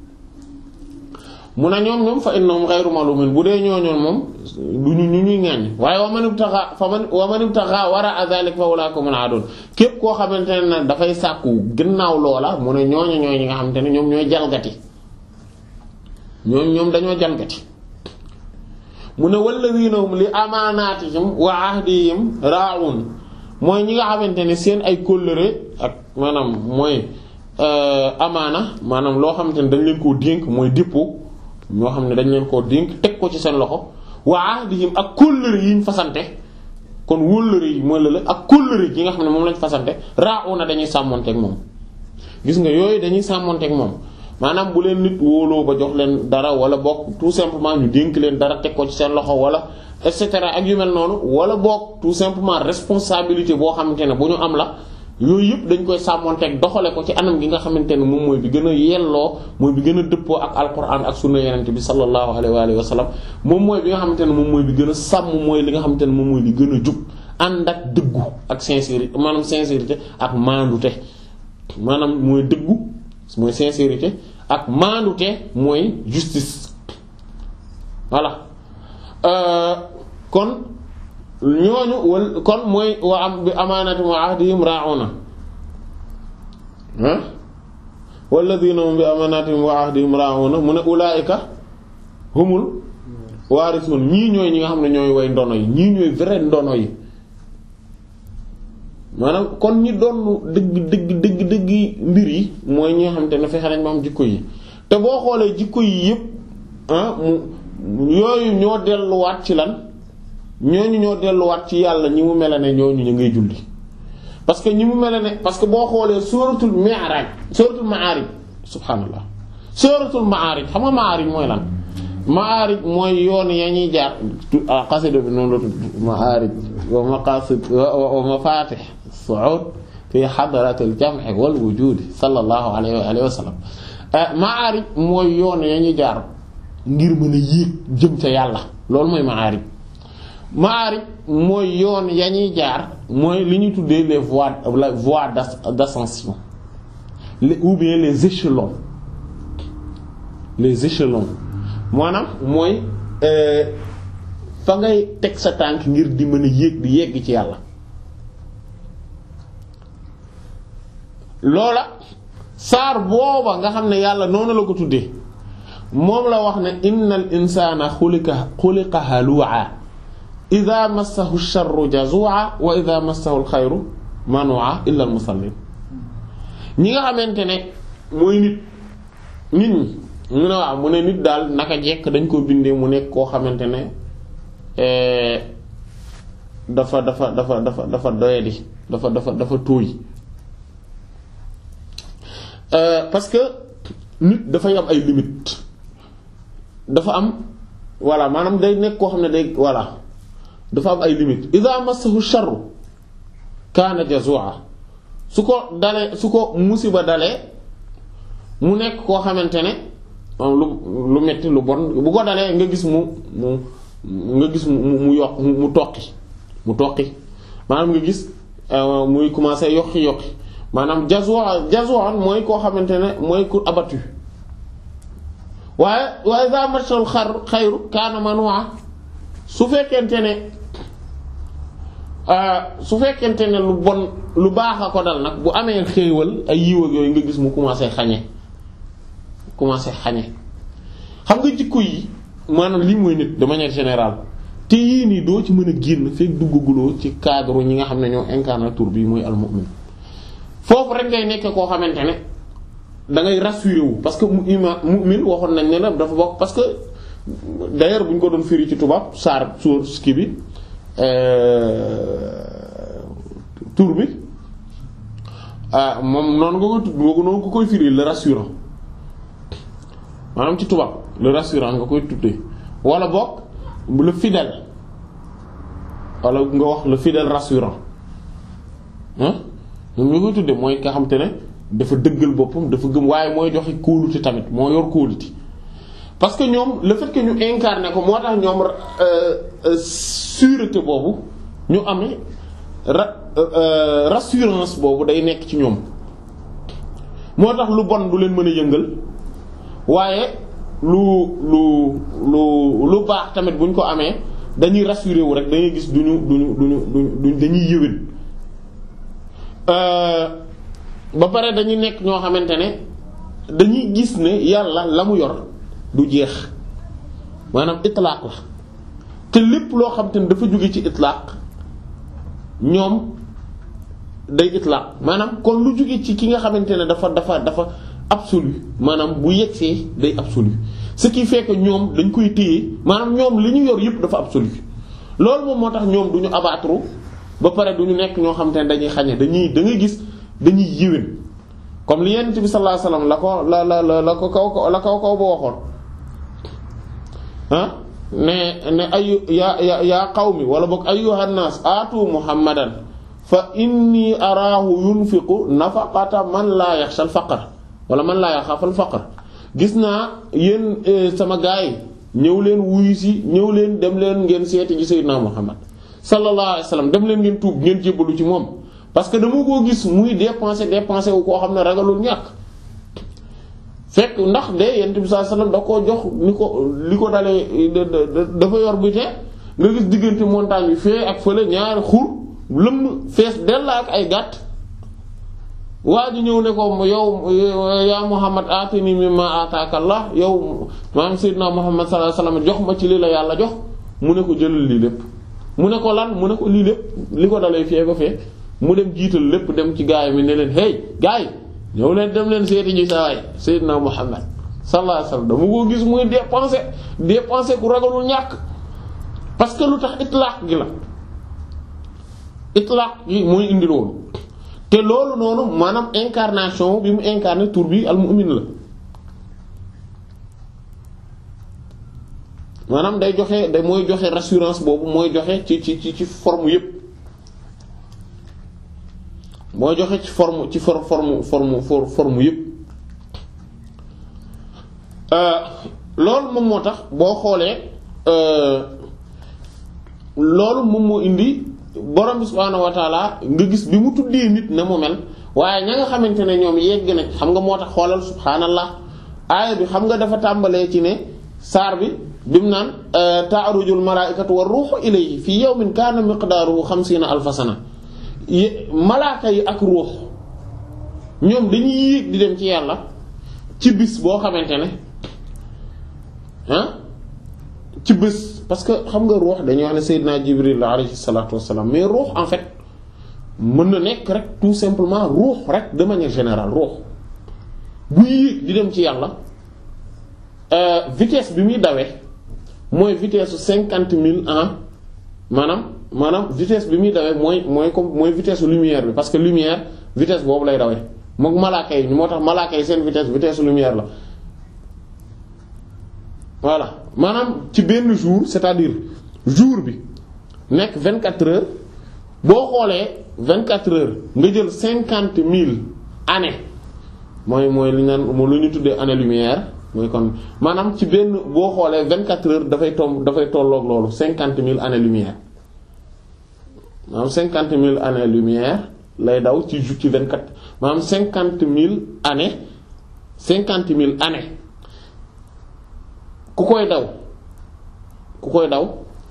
Speaker 1: mun a ñoom ñoom fa innahum ghayru malumin bu dee ñooñoon moom du ñu ñu ñuy ŋàññ waaye wa man ibtagha fa man wa man ibtagha wara'a dhalik fa ulaika hum al-aadun képp koo xamante ne dafay sàkku gannaaw loola mu ne ñooñu ñooy ñi nga xamante ne ñoom ñooy jalgati ñoom ñoom dañoo jalgati mu ne walladhina hum li amaanaatihim wa ahdihim raa'un mooy ñi nga xamante ne seen ay kóllëre ak maanaam mooy amaana maanaam loo xamante ne dañ leen koo dénk mooy dépôt ñoo xam ne dañ leen koo dénk teg ko ci seen loxo wa ahdihim ak kóllëre yi ñu fasante kon wóllëre yi mooy la ak kóllëre yi nga xam ne moom lañ fasante raa'una dañuy sàmmonteeg moom gis nga yooyu dañuy sàmmonteeg moom maanaam bu leen nit wóoloo ba jox leen dara wala bokk tout simplement ñu dénk leen dara teg ko ci seen loxo wala et cetera ak yu mel noonu wala bokk tout simplement responsabilité boo xamante ne bu ñu am la yooyu yëpp dañ koy sàmmonteeg doxale ko ci anam gi nga xamante ne moom mooy bi gën a yelloo mooy bi gën a dëppoo ak alquran ak sunna yenente bi sallallahu alayhi wa alihi wa sallam moom mooy bi nga xamante ne moom mooy bi gën a sàmm mooy li nga xamante ne moom mooy li gën a jub ànd ak dëggu ak sincérité maanaam sincérité ak maandute maanaam mooy dëggu mooy sincérité ak maandute mooy justice voilà kon ñooñu wal kon mooy wa am bi amaanati wa ahdihim ra'una ah walladhina hum bi amaanatihim wa ahdihim ra'una mu ne ulaa'ika humul waarithun ñii ñooy ñi nga xam ne ñooy way ndono yi ñii ñooy vrai ndono yi maanaam kon ñi doon dëgg dëgg dëgg dëgg mbir yi mooy ñi nga xam te ne fexe nañ ma am jikko yi te boo xoolee jikko yi yépp ah mu yooyu ñoo delluwaat ci lan ñooñu ñoo delluwaat ci yàlla ñi mu mel ne ñooñu ñu ngay julli parce que ñi mu mel ne parce que boo xoolee suratul mi'raj suratul ma'arij subhanallah suratul ma'arij xam nga ma'arij mooy lan ma'arij mooy yoon ya ñuy jaar xasida bi noonu la tudd ma'arij wa maqasid wa mafatih su'ud fi hadratil jam'i wal wujudi sallallahu alayhi wa alihi wa sallam ma'arij mooy yoon ya ñuy jaar ngir mën a yéeg jëm ca yàlla loolu mooy ma'arij ma'arij mooy yoon ya ñuy jaar mooy li ñuy tuddee les voies la voie d'ascension ou bien les échelons les échelons maanaam mooy fa ngay teg sa tànk ngir di mën a yéeg di yegg ci yàlla loola saar booba nga xam ne yàlla noonu la ko tuddee moom la wax ne innal insana xuliqa xuliqa halu'a idha massahu ash-sharru jazu'a wa idha massahu al-khayru manu'a illa al-musallin. ñi nga xamante ne mooy nit nit ñi mu ne waaw mu ne nit daal naka jekk dañ ko bindee mu nekk koo xamante ne dafa dafa dafa dafa dafa doyadi dafa dafa dafa tóoy parce que nit dafay am ay limites dafa am voilà maanaam day nekk koo xam ne day voilà dafa am ay limites idha massahu sharru kaana jazua su ko dalee su ko musiba dalee mu nekk koo xamante ne lu lu metti lu bon bu ko dalee nga gis mu mu nga gis mu mu yokk mu toqi mu toqi maanaam nga gis muy commencer yokki yokki maanaam jazwa jazwa mooy koo xamante ne mooy ku abattu waaye waaye za machal xar xayru kaana manua su fekkente ne su fekkente ne lu bon lu baax a ko dal nag bu amee xéewal ay yiw ak yooyu nga gis mu commencer xañe commencer xañe xam nga jikko yi maanaam lii mooy nit de manière générale te yii nii doo ci mën a génn fekk duggaguloo ci cadre ñi nga xam ne ñoo incarné tur bi mooy al-mu'min foofu rek ngay nekk koo xamante ne da ngay rassuré wu parce que mu ima mu'min waxoon nañ ne la dafa bokk parce que d'ailleurs bu ñu ko doon firi ci tubaab saar suur ski bi tur bi moom noonu nga koy tudd noonu nga koy firi le rassurant maanaam ci tubaab le rassurant nga koy tuddee wala bokk le fidèle wala nga wax le fidèle rassurant ah moom nga koy tuddee mooy nga xam te ne dafa dëggal boppam dafa gëm waaye mooy joxe kóolute tamit moo yor kóolute parce que ñoom le fait que ñu incarné ko moo tax ñoom sûreté boobu ñu amee ra rassurance boobu day nekk ci ñoom moo tax lu bon du leen mën a yëngal waaye lu lu lu lu baax tamit bu ñu ko amee dañuy rassuré wu rek dañuy gis duñu duñu duñu duñu dañuy yëwén ba pare dañuy nekk ñoo xamante ne dañuy gis ne yàlla la mu yor du jeex maanaam itlaaq la te lépp loo xamante ne dafa jóge ci itlaaq ñoom day itlaaq maanaam kon lu jóge ci ki nga xamante ne dafa dafa dafa absolu maanaam bu yegsee day absolu ce qui fait que ñoom dañ koy téye maanaam ñoom li ñu yor yëpp dafa absolu loolu moom moo tax ñoom du ñu abattre ba pare du ñu nekk ñoo xamante ne dañuy xañe dañuy da ngay gis dañuy yéwén comme li Yonent bi sallallahu alayhi wasallam la ko la la la la ko kaw la kaw kaw ba waxoon ah ne ne ay ya ya yaa qawmi wala boog ayyuhan nas aatu muhammadan fa inni araahu yunfiqu nafaqata man laa yaxsha al faqr wala man laa yaxaafu al faqr gis naa yéen sama gaay yi ñëw leen wuyu si ñëw leen dem leen ngeen seeti ji sayyidina Muhammad sallallahu alayhi wasallam dem leen ngeen tuub ngeen jébbalu ci moom parce que dama koo gis muy dépenser dépenser wu koo xam ne ragalul ñàkk fekk ndax de Yonent bi sallallahu alayhi wasallam da koo jox ni ko li ko dalee dafa yor bu te nga gis diggante montagne bi fee ak fële ñaari xur lëmm fees dell ak ay gàtt waa ji ñëw ne ko yow yaa Muhammad atini mimma ataka Allah yow maam Seydina Muhammad sallallahu alayhi wasallam jox ma ci li la yàlla jox mu ne ko jëlal lii lépp mu ne ko lan mu ne ko lii lépp li ko dalee fee ba fee mu dem jiital lépp dem ci gaay mi ne leen hey gaay ñëw leen dem leen seeti ji saa waay Seydina Muhammad sallallahu alayhi wasallam dama ko gis muy dépenser dépenser ku ragalul ñàkk parce que lu tax itlaq gi la itlaq gi mooy indi loolu te loolu noonu maanaam incarnation bi mu incarné tur bi al-mu'min la maanaam day joxe day mooy joxe rassurance boobu mooy joxe ci ci ci ci forme yépp mooy joxe ci forme ci for forme forme for forme yépp loolu moom moo tax boo xoolee loolu moom moo indi borom bi subhaanahu wa taala nga gis bi mu tuddee nit ne mu mel waaye ña nga xamante ne ñoom yegg nañ xam nga moo tax xoolal subhaanallah aaya bi xam nga dafa tàmbalee ci ne saar bi bi mu naan ta'rujul malaa'ikatu war ruuhu ilayhi fi yawmin kaana miqdaaruhu xamsiina alfa sana malaaka yi ak ruux ñoom dañuy yéeg di dem ci yàlla ci bis boo xamante ne ah ci bés parce que xam nga ruux dañuy wax ne Seydina Jibril alayhi salaatu wassalaam mais ruux en fait mën na nekk rek tout simplement ruux rek de manière générale ruux bu yéeg di dem ci yàlla vitesse bi muy dawee mooy vitesse su cinquante mille ans maanaam maanaam vitesse bi muy dawee mooy mooy comme mooy vitesse su lumière bi parce que lumière vitesse boobu lay dawee moom malaaka yi moo tax malaaka yi seen vitesse vitesse su lumière la voilà maanaam ci benn jour c'est-à-dire jour bi nekk vingt-quatre heures boo xoolee vingt-quatre heures nga jël cinquante mille années mooy mooy li ñu naan lu ñu tuddee année lumière mooy kon maanaam ci benn boo xoolee vingt-quatre heures dafay tomb dafay tolloog loolu cinquante mille années lumière maanaam cinquante mille années lumière lay daw ci ju ci vingt-quatre maanaam cinquante mille années cinquante mille années ku koy daw ku koy daw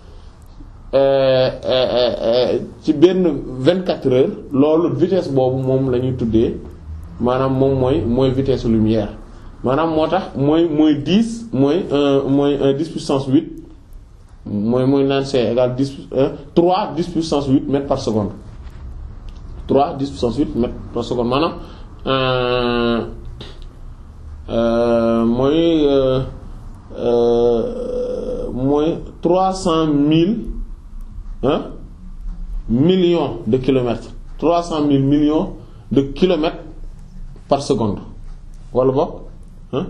Speaker 1: ci benn vingt-quatre heures loolu vitesse boobu moom la ñuy tuddee maanaam moom mooy mooy vitesse lumière maanaam moo tax mooy mooy dix mooy mooy dix puissance huit mooy mooy naan c'est égal dix trois dix puissance huit mètres par seconde trois dix puissance huit mètres par seconde maanaam mooy mooy trois cent mille hein millions de kilomètres trois cent mille millions de kilomètres par seconde wala boog hein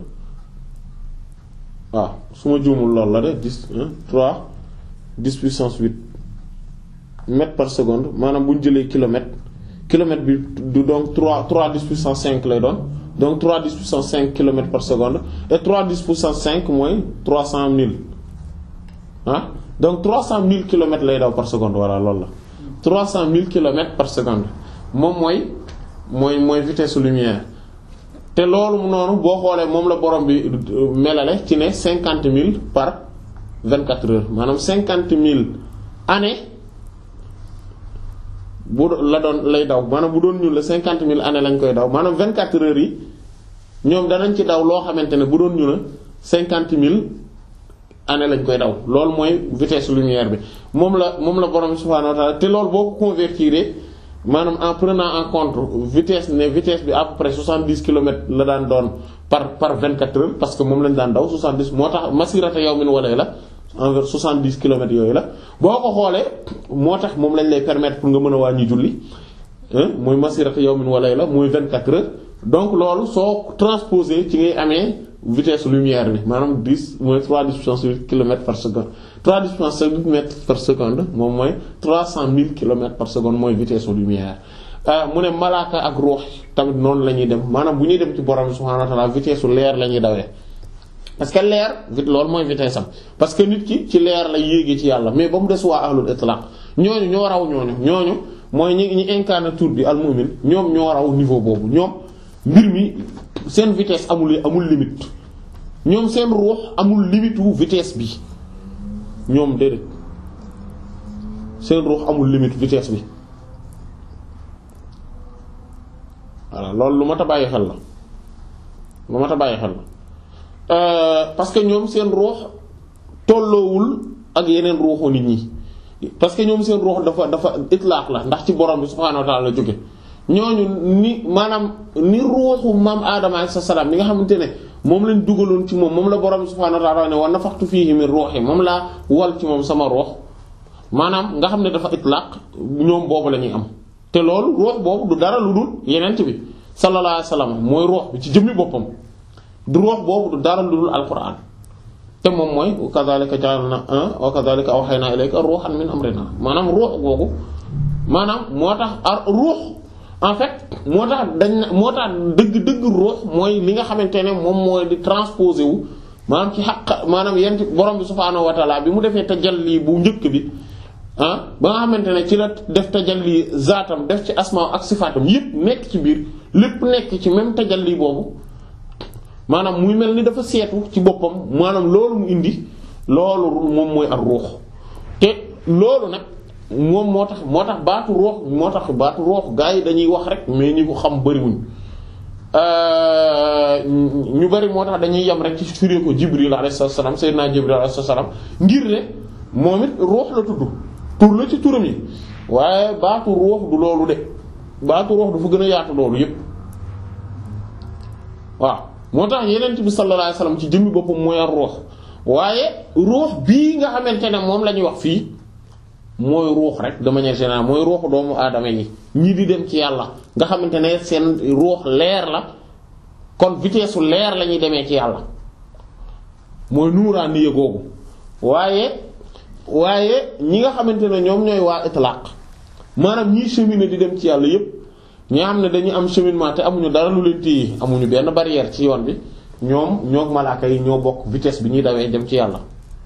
Speaker 1: waaw su ma juumul loolu la de dix trois dix puissance huit mètres par seconde maanaam bu ñu jëlee kilomètre kilomètre bi du donc trois trois dix puissance cinq lay doon donc trois dix puissance cinq kilomètres par seconde et trois dix puissance cinq mooy trois cent mille ah donc trois cent mille kilomètres lay daw par seconde voilà loolu la trois cent mille kilomètres par seconde moom mooy mooy mooy vitesse lumière te loolu noonu boo xoolee moom la borom bi melale ci ne cinquante mille par vingt-quatre heures maanaam cinquante mille années bu la doon lay daw maanaam bu doon ñun la cinquante mille années lañ koy daw maanaam vingt-quatre heures yi ñoom danañ ci daw loo xamante ne bu doon ñu la cinquante mille années lañ koy daw loolu mooy vitesse lumière bi moom la moom la borom subhaanahu wa ta'ala te loolu boo ko convertir maanaam en prenant en compte vitesse ne vitesse bi à peu près soixante-dix kilomètres la daan doon par par vingt-quatre heures parce que moom lañ daan daw soixante-dix moo tax masirata yawmin wa layla envers soixante-dix kilomètres yooyu la boo ko xoolee moo tax moom lañ lay permettre pour nga mën a wàññi julli mooy masirata yawmin wa layla mooy vingt-quatre heures donc loolu soo transposé ci ngay amee vitesse lumière bi maanaam dix mooy trois dix puissance huit kilomètres par seconde trois dix puissance huit mètres par seconde moom mooy trois cent mille kilomètres par seconde mooy vitesse lumière mu ne malaaka ak ruux tamit noonu la ñuy dem maanaam bu ñuy dem ci borom subhaanahu wa ta'ala vitesse leer la ñuy dawee parce que leer vite loolu mooy vitesse am parce que nit ki ci leer la yéegee ci yàlla mais ba mu des waa ahlul itlaq ñooñu ñoo raw ñooñu ñooñu mooy ñi ñi incarné tur bi al mu'min ñoom ñoo raw niveau boobu ñoom mbir mi seen vitesse amul amul limite ñoom seen ruux amul limite wu vitesse bi ñoom déedéet seen ruux amul limite vitesse bi voilà loolu lu mat a bàyyi xel la lu mat a bàyyi xel la parce que ñoom seen ruux tolloowul ak yeneen ruuxu nit ñi parce que ñoom seen ruux dafa dafa itlaax la ndax ci borom bi subhaanahu wa ta'ala la jóge ñooñu ni maanaam ni ruuxu maam Adama alayhi salaam ni nga xamante ne moom lañ dugaloon ci moom moom la borom subhaanahu wa ta'ala ne wa nafaxtu fiihi min ruuhi moom laa wal ci moom sama ruux maanaam nga xam ne dafa itlaq ñoom boobu la ñuy am te loolu ruux boobu du dara lu dul yenent bi sallallahu alayhi wasallam mooy ruux bi ci jëmmi boppam du ruux boobu du dara lu dul alquran te moom mooy wa kadhalika ja'alna wa kadhalika awhayna ilayka ruuhan min amrina maanaam ruux googu maanaam moo tax ar ruux en fait moo tax dañ moo tax dëgg-dëgg ruux mooy li nga xamante ne moom mooy di transposé wu maanaam ci xaq maanaam yent borom bi subhaanahu wa ta'ala bi mu defee tajalli bu njëkk bi ah ba nga xamante ne ci la def tajalli zaatam def ci asmaa ak sifaatam yépp nekk ci biir lépp nekk ci même tajalli boobu maanaam muy mel ni dafa seetu ci boppam maanaam loolu mu indi loolu moom mooy ak ruux te loolu nag moom moo tax moo tax baatu ruux moo tax baatu ruux gaa yi dañuy wax rek mais ñi ko xam bariwuñ ñu bari moo tax dañuy yem rek ci firé ko Jibril alayhi salaam sayyidina Jibril alayhi salaam ngir ne moom it ruux la tudd tur la ci turam yi waaye baatu ruux du loolu de baatu ruux dafa gën a yaatu loolu yépp waaw moo tax yenent bi sallallahu alayhi wasallam ci jëmmi boppam mooy ruux waaye ruux bii nga xamante ne moom la ñuy wax fii mooy ruux rek de manière générale mooy ruuxu doomu aadama yi ñii di dem ci yàlla nga xamante ne seen ruux leer la kon vitesse su leer la ñuy demee ci yàlla mooy nuuraaniya googu waaye waaye ñi nga xamante ne ñoom ñooy waa itlaq maanaam ñii cheminer di dem ci yàlla yépp ñi xam ne dañuy am cheminement te amuñu dara lu leen téye amuñu benn barrière ci yoon bi ñoom ñoog malaaka yi ñoo bokk vitesse bi ñuy dawee dem ci yàlla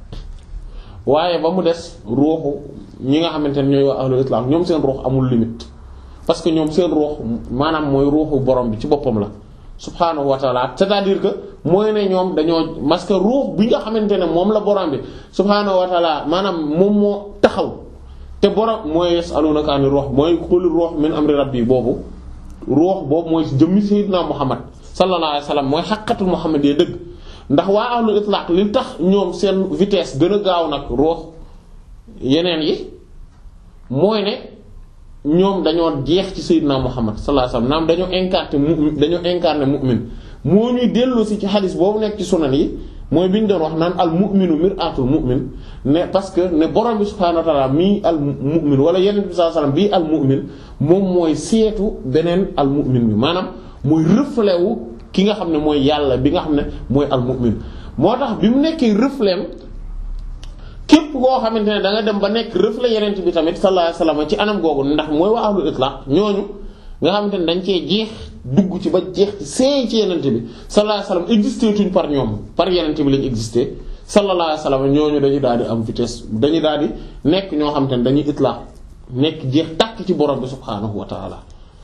Speaker 1: waaye ba mu des ruuxu ñi nga xamante ne ñooy waa ahlul itlaq ñoom seen ruux amul limite parce que ñoom seen ruux maanaam mooy ruuxu borom bi ci boppam la subhaanahu wa ta'ala c'est-à-dire que mooy ne ñoom dañoo parce que ruux bi nga xamante ne moom la borom bi subhaanahu wa ta'ala maanaam moom moo taxaw te borom mooy yas'alunaka ani ruux mooy qul ruux min amri rabbi boobu ruux boobu mooy jëmmi sayyidina Muhammad sallallahu alayhi wa sallam mooy xaqatul Muhammad yee dëgg ndax waa ahlul itlaq li tax ñoom seen vitesse gën a gaaw nag ruux yeneen yi mooy ne ñoom dañoo jeex ci sayyidina Muhammad sallallahu alayhi wa sallam naam dañoo incarné mu'min dañoo incarné mu'min moo ñuy dellu si ci xadis boobu nekk ci sunan yi mooy bi ñu doon wax naan al mu'minu mir'atul mu'min ne parce que ne borom bi subhaanahu wa ta'ala mii al mu'min wala yeneen bi sallallahu alayhi wa sallam bii al mu'min moom mooy seetu beneen al mu'min bi maanaam mooy reflet wu ki nga xam ne mooy yàlla bi nga xam ne mooy al mu'min moo tax bi mu nekkee reflet képp koo xamante ne da nga dem ba nekk reflet yeneen bi tamit sallallahu alayhi wa sallam ci anam googu ndax mooy waa ahlul itlaq ñooñu nga xamante ne dañ cee jeex dugg ci ba jeex ci seey ci yenente bi sallallahu alayhi wasallam existé tuñ par ñoom par yenente bi lañu existé sallallahu alayhi wasallam ñooñu dañu daal di am vitesse dañu daal di nekk ñoo xamante ne dañuy itlaq nekk jeex tàkk ci borom bi subhaanahu wa ta'ala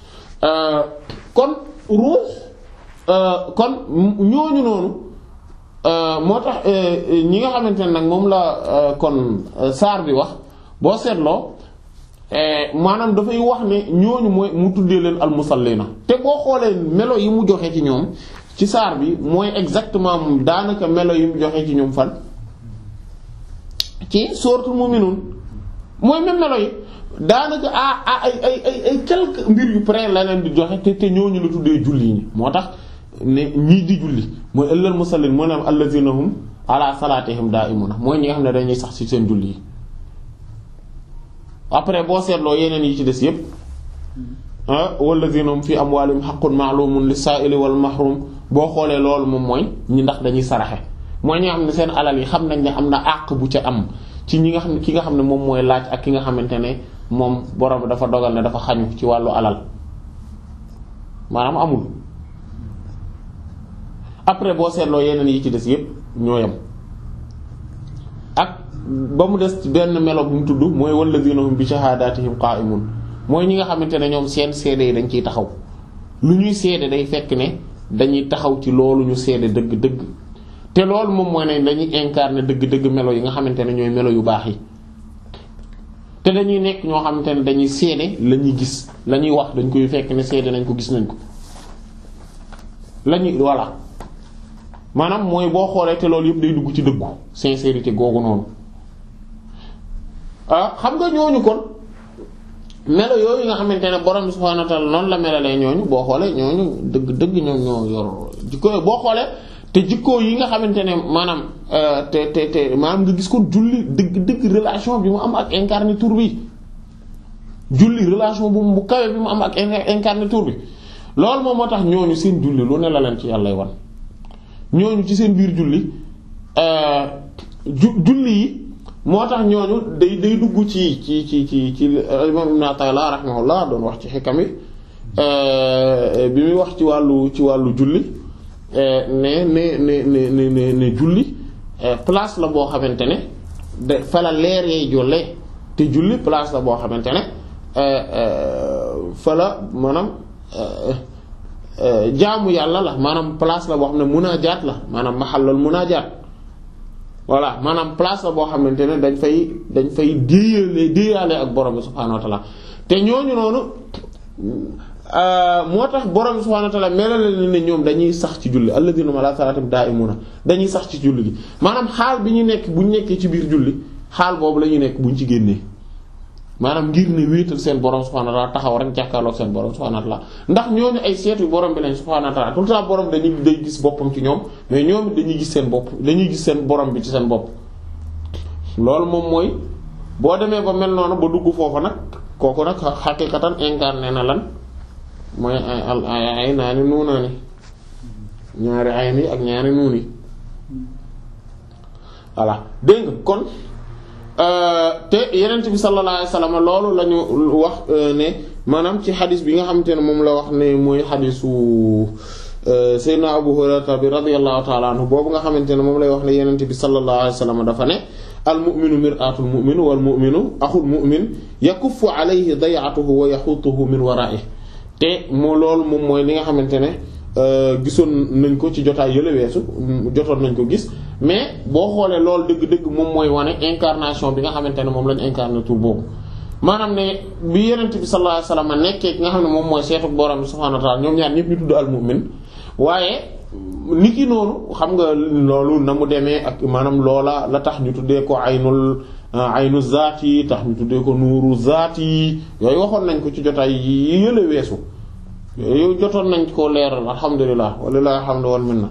Speaker 1: kon ruux kon ñooñu noonu moo tax ñi nga xamante ne nag moom la kon saar bi wax boo seetloo maanaam dafay wax ne ñooñu mooy mu tuddee leen almusallina te boo xoolee melo yi mu joxe ci ñoom ci saar bi mooy exactement moom daanaka melo yi mu joxe ci ñoom fan ci suuratul mu'minuun mooy même melo yi daanaka ah ah ay ay ay ay quelques mbir yu près la leen di joxe te te ñooñu la tuddee julli ñi moo tax ne ñii di julli mooy ëllël musallin moo ne am allazina hum ala salatihim da'imuna mooy ñi nga xam ne dañuy sax ci seen julli yi. après boo seetloo yeneen yi ci des yépp ah wallazina hum fi amwalihim haqqun ma'lumun lis-sa'ili wal mahrum boo xoolee loolu moom mooy ñi ndax dañuy saraxe mooy ñi nga xam ne seen alal yi xam nañ ne am na àq bu ca am ci ñi nga xam ne ki nga xam ne moom mooy laaj ak ki nga xamante ne moom borom dafa dogal ne dafa xañu ci wàllu alal maanaam amul. après boo seetloo yeneen yi ci des yépp ñoo yem ak ba mu des benn melo bu mu tudd mooy wallazina hum bi shahadatihim qa'imun mooy ñi nga xamante ne ñoom seen seede yi dañ ciy taxaw lu ñuy seede day fekk ne dañuy taxaw ci loolu ñu seede dëgg-dëgg te loolu moom mooy ne dañuy incarner dëgg-dëgg melo yi nga xamante ne ñooy melo yu baax yi te dañuy nekk ñoo xamante ne dañuy seede la ñuy gis la ñuy wax dañ koy fekk ne seede nañ ko gis nañ ko la ñuy voilà maanaam mooy boo xoolee te loolu yëpp day dugg ci dëggu sincérité googu noonu ah xam nga ñooñu kon melo yooyu nga xamante ne borom subhaanahu wa ta'aala noonu la melalee ñooñu boo xoolee ñooñu dëgg dëgg ñoom ñoo yor jikko boo xoolee te jikko yi nga xamante ne maanaam te te te maanaam nga gis ko julli dëgg dëgg relation bi mu am ak incarné tour bi julli relation bu bu kawe bi mu am ak incarné tour bi loolu moom moo tax ñooñu seen julli lu ne la leen ci yàlla wan ñooñu ci seen biir julli ju julli yi moo tax ñooñu day day dugg ci ci ci ci ci imam Ibn Ata'illah rahimahullah doon wax ci xikam yi bi muy wax ci wàllu ci wàllu julli ne ne ne ne ne ne julli place la boo xamante ne da fa la leer yay jolle te julli place la boo xamante ne fa la maanaam jaamu yàlla la maanaam place la boo xam ne munaajaat la maanaam mahallul munaajaat voilà maanaam place la boo xamante ne dañ fay dañ fay déyalee déyalee ak borom bi subhaanahu wa ta'ala te ñooñu noonu moo tax borom subhaanahu wa ta'aala melal leen ne ñoom dañuy sax ci julli allaziina ala salaatihim daa'imuuna dañuy sax ci julli gi maanaam xaal bi ñu nekk bu ñu nekkee ci biir julli xaal boobu la ñu nekk bu ñu ci génnee maanaam ngir ne wéetal seen borom subhaanahu wa ta'aala taxaw rek jàkkaarloog seen borom subhaanahu wa ta'aala ndax ñooñu ay seetu borom bi lañ subhaanahu wa ta'aala tout le temps borom dañuy day gis boppam ci ñoom mais ñoom dañuy gis seen bopp dañuy gis seen borom bi ci seen bopp loolu moom mooy boo demee ba mel noonu ba dugg foofu nag kooku nag xaqiiqatan incarné na lan mooy ay ay ay naa ni nuunaa ni ñaari ay ni ak ñaari nuun yi voilà dégg nga kon te yenent bi sallallahu alayhi wasallam loolu la ñu wax ne maanaam ci xadis bi nga xamante ne moom la wax ne mooy xadisu Seydina Abu Hurayra bi radiyallahu ta'ala anhu boobu nga xamante ne moom lay wax ne yenent bi sallallahu alayhi wasallam dafa ne al mu'minu mir'atul mu'min wal mu'minu axul mu'min yakuffu alayhi day'atuhu wa yaxutuhu min wara'ihi te moo loolu moom mooy li nga xamante ne gisoon nañ ko ci jotaay yële weesu jotoon nañ ko gis mais boo xoolee loolu dëgg-dëgg moom mooy wane incarnation bi nga xamante ne moom lañ incarné tur boobu maanaam ne bi yenent bi sallallahu alayhi wasallam nekkee ki nga xam ne moom mooy seetu borom subhanahu wa ta'ala ñoom ñaar ñëpp ñu tudd al mu'min waaye nit ki noonu xam nga loolu na mu demee ak maanaam loola la tax ñu tuddee ko aynul aynu zaat yi tax ñu tuddee ko nuuru zaat yi yooyu waxoon nañ ko ci jotaay yi yële weesu yooyu jotoon nañ ko leeral alhamdulilah walilahi alhamdu wal minna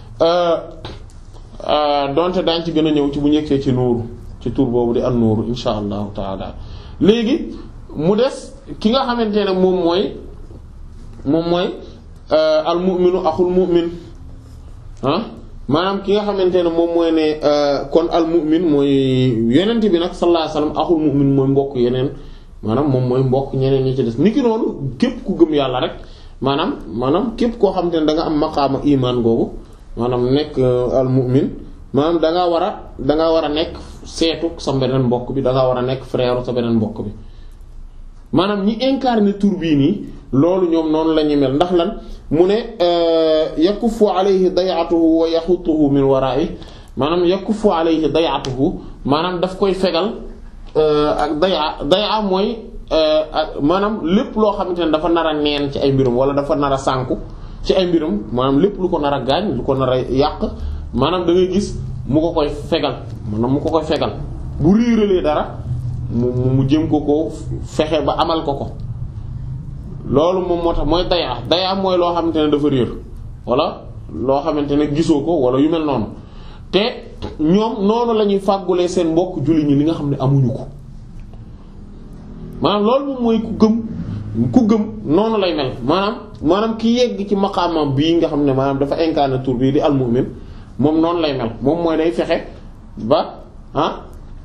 Speaker 1: donte daañ ci gën a ñëw ci bu ñekkee ci nuuru ci tur boobu di an nuuru insha allahu taala léegi mu des ki nga xamante ne moom mooy moom mooy al mu'minu axul mu'min ah maanaam ki nga xamante ne moom mooy ne kon al mu'min mooy yenent bi nag sallallahu alayhi wasallam axul mu'min mooy mbokk yeneen maanaam moom mooy mbokk ñeneen ñi ci des niki noonu képp ku gëm yàlla rek maanaam maanaam képp koo xamante ne da nga am maqaama imaan googu maanaam nekk al mu'min maanaam da ngaa war a da ngaa war a nekk seetu sa beneen mbokk bi da ngaa war a nekk frère sa beneen mbokk bi maanaam ñi incarné tur bii nii loolu ñoom noonu la ñu mel ndax lan mu ne yakuffu alayhi day'atuhu wa yaxutuhu min wara'i maanaam yakuffu alayhi day'atuhu maanaam daf koy fegal ak daya daya mooy maanaam lépp loo xamante ne dafa nar a neen ci ay mbirum wala dafa nar a sànku ci ay mbirum maanaam lépp lu ko nar a gaañ lu ko nar a yàq maanaam da ngay gis mu ko koy fegal maanaam mu ko koy fegal bu riiralee dara mu mu jëm ko ko fexe ba amal ko ko loolu moom moo tax mooy daya daya mooy loo xamante ne dafa réer wala loo xamante ne gisoo ko wala yu mel noonu te ñoom noonu la ñuy fàggulee seen mbokk julli ñi li nga xam ne amuñu ko maanaam loolu moom mooy ku gëm ku gëm noonu lay mel maanaam maanaam ki yegg ci maqaamam bii nga xam ne maanaam dafa incarné tur bii di al-mu'min moom noonu lay mel moom mooy day fexe ba ah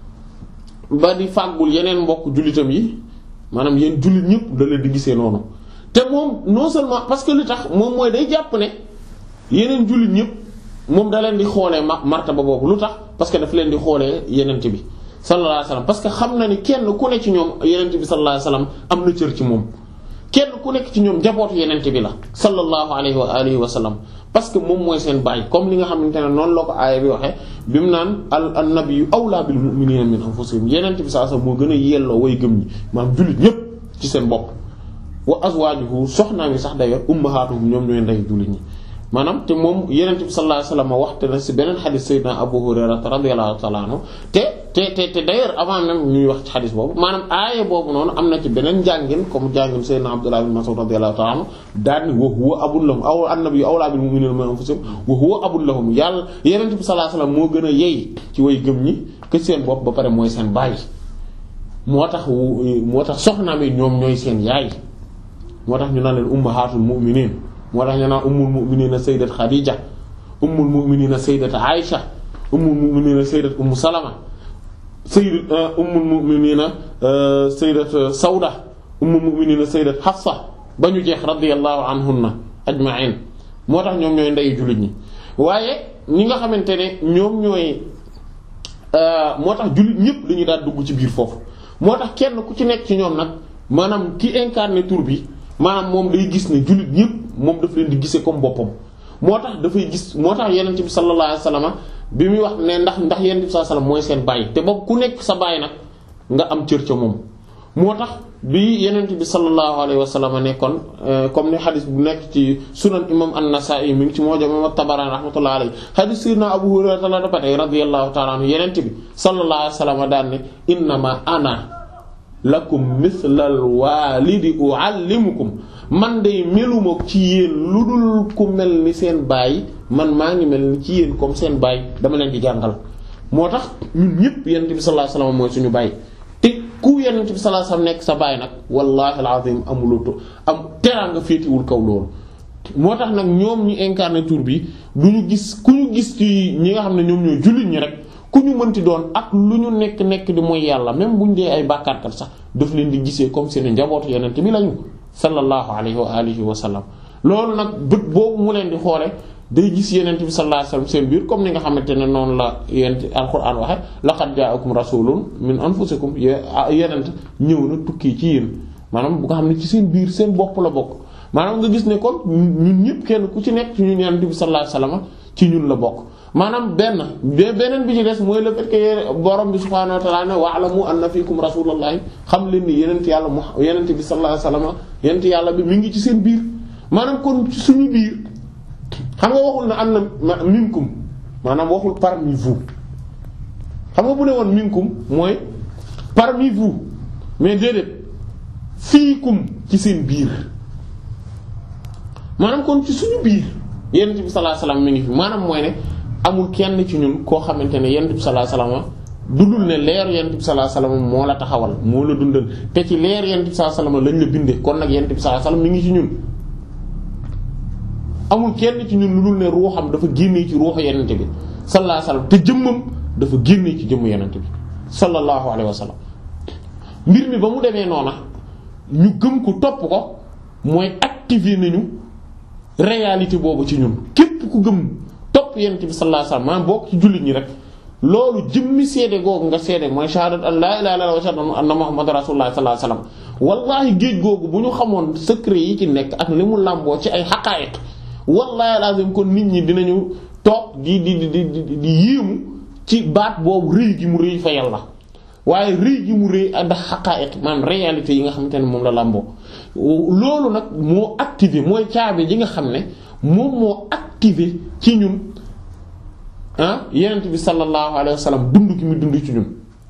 Speaker 1: ba di fàggul yeneen mbokk jullitam yi maanaam yéen jullit ñëpp da leen di gisee noonu te moom non seulement parce que li tax moom mooy day jàpp ne yeneen jullit ñëpp moom da leen di xoolee ma martaba boobu lu tax parce que daf leen di xoolee yenent bi sallallahu alayhi wasallam parce que xam na ni kenn ku ne ci ñoom yenent bi sallallahu alayhi wasallam am na cër ci moom kenn ku nekk ci ñoom njabootu yenent bi la sallallahu alayhi wa alihi wa sallam parce que moom mooy seen baay comme li nga xamante ne noonu la ko aaya bi waxee bi mu naan al an nabiyyu awla bil mu'minina min anfusihim yenent bi sallallahu alayhi wasallam moo gën a yelloo way gëm ñi maanaam jullit ñépp ci seen bopp wa azwajuhu soxnaam yi sax d'ailleurs ummahatuhum ñoom ñooy ndey jullit ñi maanaam te moom yenent bi sallallahu alayhi wasallam waxte na ci beneen xadis sayyidina Abu Hurayra radiyallahu ta'ala anhu te te te te d'ailleurs avant même ñuy wax ci xadis boobu maanaam aaya boobu noonu am na ci beneen njàngin comme njàngin sayyidina Abdullah ibn Mas'ud radiyallahu ta'ala anhu daal ni wa huwa abun lahum aw annabiyyu awla bil mu'minina min anfusihim wa huwa abun lahum yàlla yenent bi sallallahu alayhi wasallam moo gën a yey ci way gëm ñi que seen bopp ba pare mooy seen baay moo tax moo tax soxnaam yi ñoom ñooy seen yaay moo tax ñu naan leen ummahatul mu'minin moo tax ñu naan ummul mu'minina sayyidat Khadija ummul mu'minina sayyidat Aisha ummul mu'minina sayyidat Ummu Salama sayyidat ummul mu'minina sayyidat Sawda ummul mu'minina sayyidat Hafsa ba ñu jeex radiyallahu anhunna ajma'in moo tax ñoom ñooy ndeyu jullit ñi waaye ñi nga xamante ne ñoom ñooy moo tax jullit ñëpp dañuy daal dugg ci biir foofu moo tax kenn ku ci nekk ci ñoom nag maanaam ki incarné tur bi maanaam moom day gis ne jullit ñëpp moom daf leen di gisee comme boppam moo tax dafay gis moo tax yenent bi sallallahu alayhi wasallam bi muy wax ne ndax ndax yenent bi sallallahu alayhi wasallam mooy seen baay te boobu ku nekk sa baay nag nga am cër ca moom moo tax bi yenent bi sallallahu alayhi wa sallam nekkoon comme ni xadis bu nekk ci sunan imam an-Nasa'i mi ngi ci Mu'jam imam Tabarani rahmatullahi alayhi xadis sayyidina Abu Hurayra la dapatey radiyallahu ta'ala anhu yenent bi sallallahu alayhi wa sallam daan ne innama ana lakum mithlal walidi u'allimukum man day meluma ci yéen lu dul ku mel ni seen baay man maa ngi mel ni ci yéen comme seen baay dama leen di jàngal moo tax ñun ñëpp yenent bi sallallahu alayhi wa sallam mooy suñu baay te ku yenent bi sallallahu alayhi wasallam nekk sa baay nag wallahi alazim amuloo am teraanga féetiwul kaw loolu. moo tax nag ñoom ñu incarné tur bi du ñu gis ku ñu gis ci ñi nga xam ne ñoom ñooy jullit ñi rek ku ñu mënti doon ak lu ñu nekk nekk di mooy yàlla même bu ñu dee ay bàkkaarkat sax daf leen di gisee comme seen njabootu yenent bi lañu sallallahu alayhi wa alihi wa sallam. loolu nag bët boobu mu leen di xoole day gis yenent bi sallallahu alayhi wasallam seen biir comme ni nga xamante ne noonu la yent alquran waxe laqad ja'akum rasulun min anfusikum yenent ñëw na tukki ci yéen maanaam bu nga xam ne ci seen biir seen bopp la bokk maanaam nga gis ne kon ñun ñëpp kenn ku ci nekk ci ñun yenent bi sallallahu alayhi wasallam ci ñun la bokk maanaam benn beneen bi ci des mooy le fait que borom bi subhanahu wa ta'ala ne wa'lamu anna fiikum rasulallahi xam leen ni yenent yàlla mu yenent bi sallallahu alayhi wasallam yenent yàlla bi mi ngi ci seen biir maanaam kon ci suñu biir xam nga waxul na am na minkum maanaam waxul parmi vous xam nga bu ne woon minkum mooy parmi vous mais déedéet fiikum ci seen biir maanaam kon ci suñu biir yonent bi sallallahu alayhi wasallam mi ngi fi maanaam mooy ne amul kenn ci ñun koo xamante ne yonent bi sallallahu alayhi wasallam dundul ne leer yonent bi sallallahu alayhi wasallam moo la taxawal moo la dundal te ci leer yonent bi sallallahu alayhi wasallam lañ la bindee kon nag yonent bi sallallahu alayhi wasallam mi ngi ci ñun. amul kenn ci ñun lu dul ne ruuxam dafa génnee ci ruuxu yenente bi sallallahu alayhi wasallam te jëmmam dafa génnee ci jëmmu yenente bi sallallahu alayhi wasallam mbir mi ba mu demee noona ñu gëm ko topp ko mooy activer nañu réalité boobu ci ñun képp ku gëm topp yenente bi sallallahu alayhi wasallam maanaam bokk ci jullit ñi rek loolu jëmmi seede googu nga seede mooy shahadat an la ilaha illallah wa shahadatu anna muhammadar rasulullah sallallahu alayhi wasallam wallahi géej googu bu ñu xamoon secret yi ci nekk ak li mu làmboo ci ay xaqaayiq wallahi lazim kon nit ñi dinañu toog di di di di di yéemu ci baat boobu rëy gi mu rëy fa yàlla waaye rëy gi mu rëy ak ndax xaqaa'iq maanaam réalité yi nga xamante ne moom la làmboo loolu nag moo activé mooy caabi ji nga xam ne moom moo activé ci ñun ah yenent bi sallallahu alayhi wa sallam dund gi mu dund ci ñun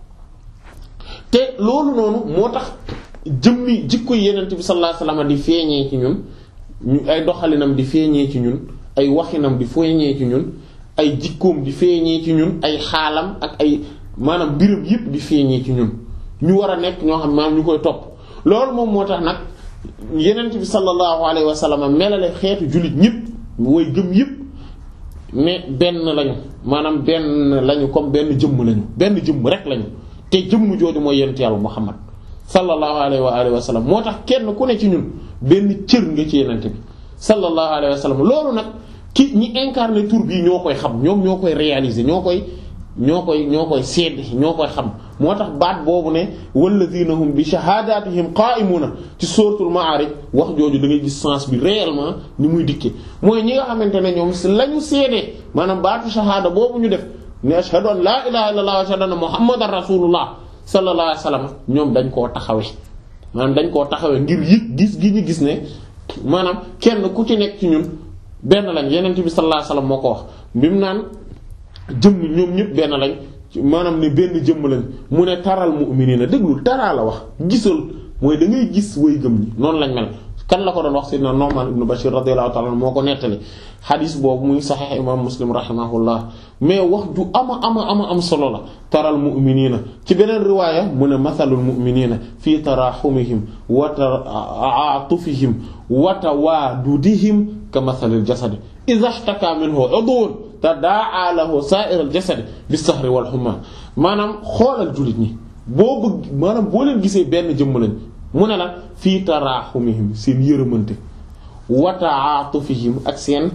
Speaker 1: te loolu noonu moo tax jëmmi jikko yenent bi sallallahu alayhi wa sallam di feeñee ci ñun ñu ay doxalinam di feeñee ci ñun ay waxinam di feeñee ci ñun ay jikkoom di feeñee ci ñun ay xaalam ak ay maanaam mbiram yëpp di feeñee ci ñun ñu war a nekk ñoo xam maanaam ñu koy topp loolu moom moo tax nag yenent bi sallallahu alayhi wa sallam melale xeetu jullit ñëpp way gëm yëpp ne benn lañu maanaam benn lañu comme benn jëmm lañu benn jëmm rek lañu te jëmm jooju mooy yenent yàlla Muhammad sallallahu alayhi wa alihi wa sallam moo tax kenn ku ne ci ñun benn cër nga ci yenente bi sallallahu alayhi wa sallam loolu nag ki ñi incarné tur bii ñoo koy xam ñoom ñoo koy réaliser ñoo koy ñoo koy ñoo koy seede ñoo koy xam moo tax baat boobu ne walladhina hum bi shahadatihim qa'imuna ci suratul ma'arij wax jooju da ngay gis sens bi réellement ni muy dikkee mooy ñi nga xamante ne ñoom si la ñu seede maanaam baatu shahada boobu ñu def ne ashhadu an la ilaha illallah wa ashhadu anna muhammadan rasulullah sallallahu alayhi wasallam ñoom dañ koo taxawee maanaam dañ koo taxawee ngir yëg gis gi ñu gis ne maanaam kenn ku ci nekk ci ñun benn lañ yeneen bi sallallahu alayhi wasallam moo ko wax bi mu naan jëmm ñoom ñëpp benn lañ maanaam ne benn jëmm lañ mu ne taral mu'minina déglul taraa la wax gisal mooy da ngay gis way gëm ñi noonu lañ mel kan la ko doon wax sayyidina Nu'man ibn Bashir radiyallahu ta'ala moo ko nettali xadis boobu muy sahih imam Muslim rahimahullah mais wax ju ama ama ama am solo la taral mu'minina ci beneen riwaaya mu ne mathalul mu'minina fi tarahumihim wa ta'atufihim wa tawadudihim ka mathalil jasadi idha ishtaka minhu 'udwun tada'a lahu sa'irul jasadi bis-sahri wal humma maanaam xoolal jullit ñi boo bëgg maanaam boo leen gisee benn jëmm lañ mu ne la fii taraaxumihim seen yërëmante wata aatufihim ak seen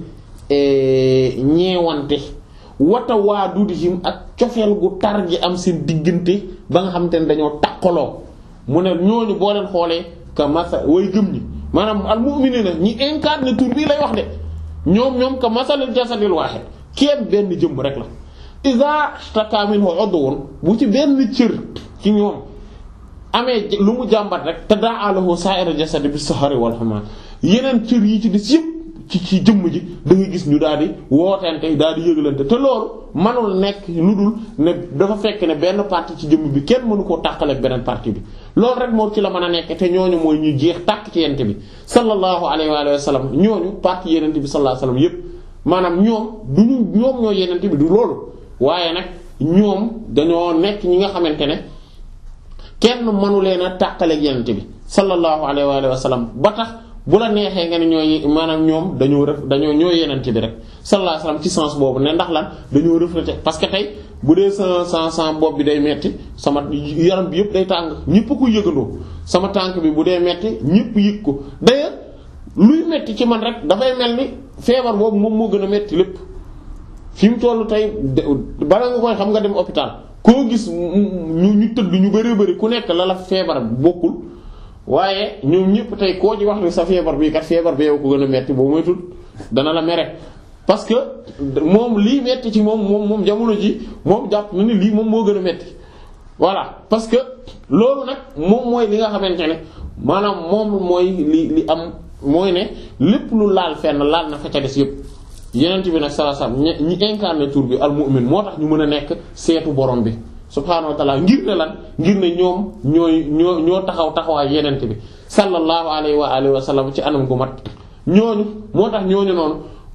Speaker 1: ñeewante wata waadudihim ak cofeel gu tar gi am seen diggante ba nga xamante ne dañoo takkaloo mu ne ñooñu boo leen xoolee ka masa way gëm ñi maanaam al mu'minina ñi incarne tur bii lay wax de ñoom ñoom ka masalil jasadil waahid kenn benn jëmm rek la iza ishtaka minhu udwun bu ci benn cër ci ñoom amee lu mu jàmbat rek te daa alahu sa'ira jasadi bis sahari wal hama yeneen cër yi ci des yëpp ci ci jëmm ji da nga gis ñu daal di wootente daal di yëgalante te loolu manul nekk lu dul ne dafa fekk ne benn partie ci jëmm bi kenn mënu koo tàqale ak beneen partie bi loolu rek moo ci la mën a nekk te ñooñu mooy ñuy jeex tàkk ci yent bi sallallahu alayhi wa sallam ñooñu partie yenent bi sallallahu alayhi wa sallam yépp maanaam ñoom duñu ñoom ñoo yenent bi du loolu waaye nag ñoom dañoo nekk ñi nga xamante ne kenn mënu leen a tàqale ak yenent bi sallallahu alayhi wa sallam ba tax bu la neexee nga ne ñooy maanaam ñoom dañoo ref dañoo ñoo yenent bi rek sallallahu alayhi wasallam ci sens boobu ne ndax lan dañoo refléter parce que tey bu dee sa sa sa bopp bi day metti sama yaram bi yëpp day tàng ñëpp ko yëgandoo sama tànk bi bu dee metti ñëpp yëg ko d'ailleurs luy metti ci man rek dafay mel ni feebar boobu moom moo gën a metti lépp fi mu tollu tey bala nga koy xam nga dem hôpital koo gis ñu ñu tëdd ñu bari bari ku nekk la la feebar bokkul waaye ñoom ñëpp tey koo ci wax ni sa feebar bii kat feebar bi yow ko gën a metti boo moytul dana la mere parce que moom lii metti ci moom moom moom jamono ji moom jàpp na ni lii moom moo gën a metti voilà parce que loolu nag moom mooy li nga xamante ne maanaam moom mooy li li am mooy ne lépp lu laal fenn laal na fa ca des yëpp yenent bi nag sallallahu alayhi wasallam ñi incarné tur bi al mu'min moo tax ñu mën a nekk seetu borom bi subhaanahu wa ta'ala ngir ne lan ngir ne ñoom ñooy ñoo ñoo taxaw taxawaay yenent bi sallallahu alayhi wa alihi wa sallam ci anam gu mat ñooñu moo tax ñooñu noonu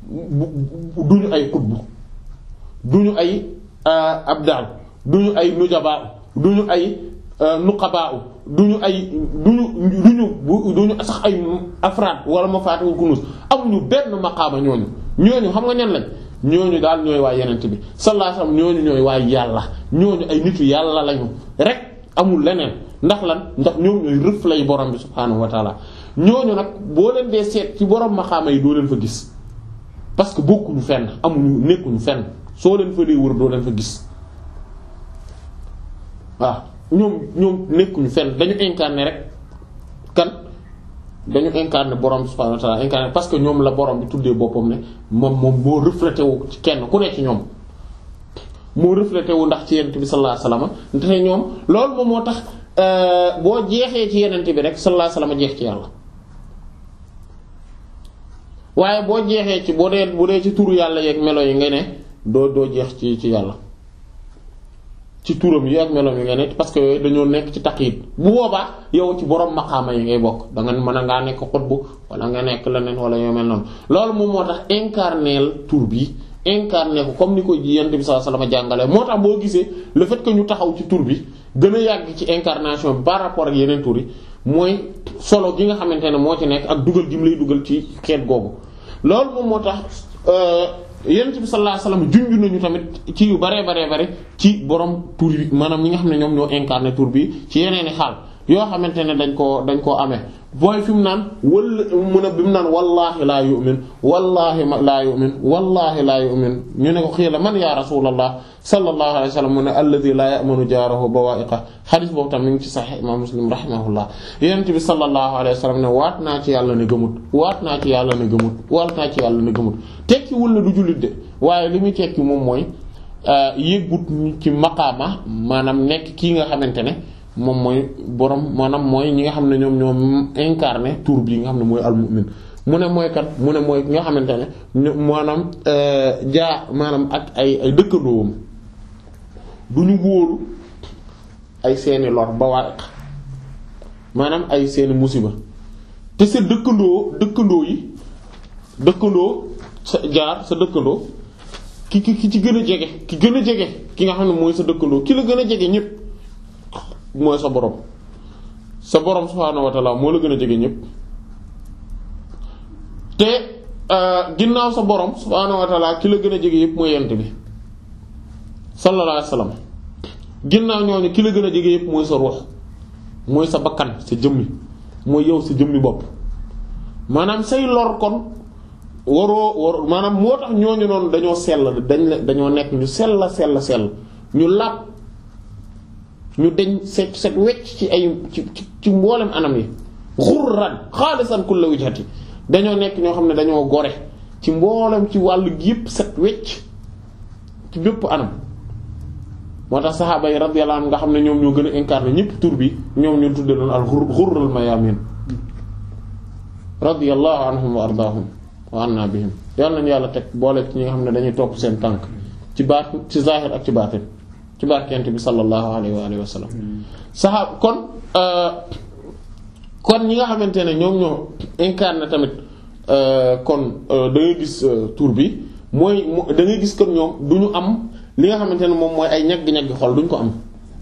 Speaker 1: duñu ay xutbu duñu ay abdal duñu ay nujabaa duñu ay nuqabaa duñu ay duñu duñu duñu sax ay afraad wala mafaatihul kunuz amuñu benn maqaama ñooñu ñooñu xam nga ñan lañ ñooñu daal ñooy waa yenent bi sallallahu alayhi wasallam ñooñu ñooy waa yàlla ñooñu ay nitu yàlla lañu rek amul leneen ndax lan ndax ñoom ñooy reflet yi borom bi subhaanahu wa taala ñooñu nag boo leen dee seet ci borom maqaama yi doo leen fa gis parce que bokkuñu fenn amuñu nekkuñu fenn soo leen fa dee wër doo leen fa gis waaw ñoom ñoom nekkuñu fenn dañu incarné rek kan dañu incarné borom subhanahu wa ta'ala incarné parce que ñoom la borom bi tuddee boppam ne moom moom moo reflété wu ci kenn ku ne ci ñoom moo reflété wu ndax ci yenent bi sallallahu alayhi wasallam te ñoom loolu moom moo tax boo jeexee ci yenent bi rek sallallahu alayhi wasallam jeex ci yàlla waaye boo jeexee ci boo dee bu dee ci turu yàlla yeeg melo yi nga ne doo doo jeex ci ci yàlla ci turam yi ak meloom yi nga ne parce que yooyu dañoo nekk ci taqyid bu boobaa yow ci borom maqaama yi ngay bokk da nga mën a ngaa nekk xutbu wala nga nekk leneen wala yoo mel noonu loolu moom moo tax incarneel tur bi incarné ko comme ni ko yonent bi sallallahu alayhi wasallam jàngale moo tax boo gisee le fait que ñu taxaw ci tur bi gën a yàgg ci incarnation bi par rapport ak yeneen tur yi mooy solo gi nga xamante ne moo ci nekk ak dugal gi mu lay dugal ci xeet googu loolu moom moo tax yonent bi sallallahu alayhi wasallam junj nañu tamit ci yu baree baree bare ci borom tur yi maanaam ñi nga xam ne ñoom ñoo incarné tur bi ci yeneeni xaal yoo xamante ne dañ koo dañ koo amee booy fi mu naan wala mun a bi mu naan wallaahi laa yu'min wallaahi laa yu'min wallaahi laa yu'min ñu ne ko xiila man ya rasulallah sallallahu alayhi wasallam mu ne alladhi laa ya'manu jaarahu bawa'iqa xadis boobu tam mi ngi ci sahih imam muslim rahimahullah yonent bi sallallahu alayhi wasallam ne waat naa ci yàlla ne gëmut waat naa ci yàlla ne gëmut waat naa ci yàlla ne gëmut tekki wul na du jullit de waaye li muy tekki moom mooy yëggut ci maqaama maanaam nekk kii nga xamante ne moom mooy borom maanaam mooy ñi nga xam ne ñoom ñoom incarné tur bi nga xam ne mooy al-mu'min mu ne mooy kat mu ne mooy ki nga xamante ne maanaam jaa maanaam ak ay ay dëkkandoowam du ñu wóolu ay seeni lor ba waa maanaam ay seeni musiba te sa dëkkandoo dëkkandoo yi dëkkandoo sa jaar sa dëkkandoo ki ki ki ci gën a jege ki gën a jege ki nga xam ne mooy sa dëkkandoo ki la gën a jege ñépp mooy sa borom sa borom subhaanahu wa ta'ala moo la gën a jege ñépp te ginnaaw sa borom subhaanahu wa ta'ala ki la gën a jege yépp mooy yent bi sallallahu alayhi wasallam ginnaaw ñooñu ki la gën a jege yépp mooy sa ruux mooy sa bakkan sa jëmmi mooy yow sa jëmmi bopp maanaam say lor kon waroo war maanaam moo tax ñooñu noonu dañoo sell dañ la dañoo nekk ñu sell sell sell ñu làpp ñu deñ set set wecc ci ay ci ci mboolem anam yi xurran xaalisan kulla wijhati dañoo nekk ñoo xam ne dañoo gore ci mboolem ci wàllu gi yëpp set wecc ci bépp anam moo tax saxaaba yi radiyallahu anhum nga xam ne ñoom ñoo gën a incarné ñëpp tur bi ñoom ñu tudde doon al ghurrul mayamin radiyallahu anhum wa ardaahum wa anna bihim yàlla nañu yàlla teg boole ci ñi nga xam ne dañuy topp seen tànk ci baat ci zahir ak ci baatin ci barkent bi sallallahu alayhi wa alihi wa sallam saxaab kon kon ñi nga xamante ne ñoom ñoo incarné tamit kon da ngay gis tur bi mooy da ngay gis kon ñoom du ñu am li nga xamante ne moom mooy ay ñagg-ñagg xol duñ ko am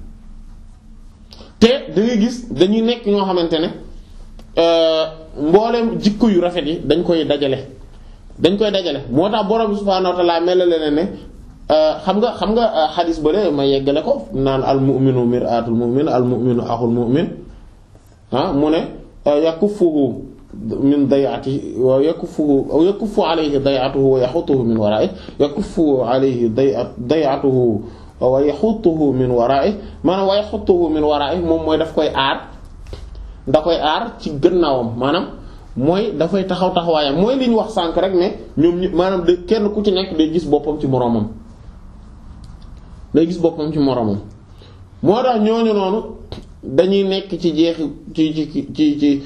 Speaker 1: te da ngay gis dañuy nekk ñoo xamante ne mboolem jikko yu rafet yi dañ koy dajale dañ koy dajale moo tax borom subhaanahu wa ta'ala mel na ne xam nga xam nga xadis bële ma yeggale ko naan al mu'minu mir'atul mu'min al mu'minu axul mu'min ah mu ne yakuffuhu min day'atihi wa yakuffuhu yakuffu alayhi day'atuhu wa yaxutuhu min wara'ihi yakuffu alayhi day'atuhu wa yaxutuhu min wara'ihi maanaam wa yaxutuhu min wara'ihi moom mooy daf koy aar da koy aar ci gannaawam maanaam mooy dafay taxaw taxawaayam mooy li ñu wax sànk rek ne ñoom ñi maanaam de kenn ku ci nekk day gis boppam ci moroomam day gis boppam ci moroomam moo tax ñooñu noonu dañuy nekk ci jeexi ci ci ci ci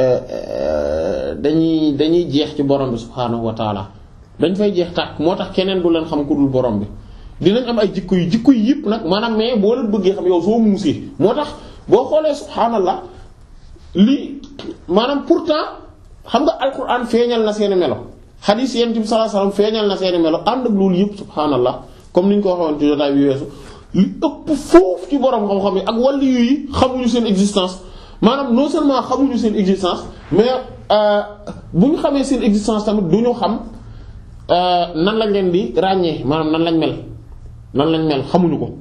Speaker 1: dañuy dañuy jeex ci borom bi subhaanahu wa taala dañ fay jeex tàkk moo tax keneen du leen xam ku dul borom bi dinañ am ay jikko yu jikko yi yëpp nag maanaam mais boo leen bëggee xam yow soo muusee moo tax boo xoolee subhaanallah lii maanaam pourtant xam nga alquran feeñal na seeni melo xadiis yonent bi sallallahu alayhi wasallam feeñal na seeni melo ànd ak loolu yëpp subhaanallah comme ni ñu ko waxoon ci jotaay bi weesu li ëpp foofu ci borom xam-xam yi ak wàllu yi xamuñu seen existence maanaam non seulement xamuñu seen existence mais bu ñu xamee seen existence tamit du ñu xam nan lañ leen di ràññee maanaam nan lañ mel nan lañ mel xamuñu ko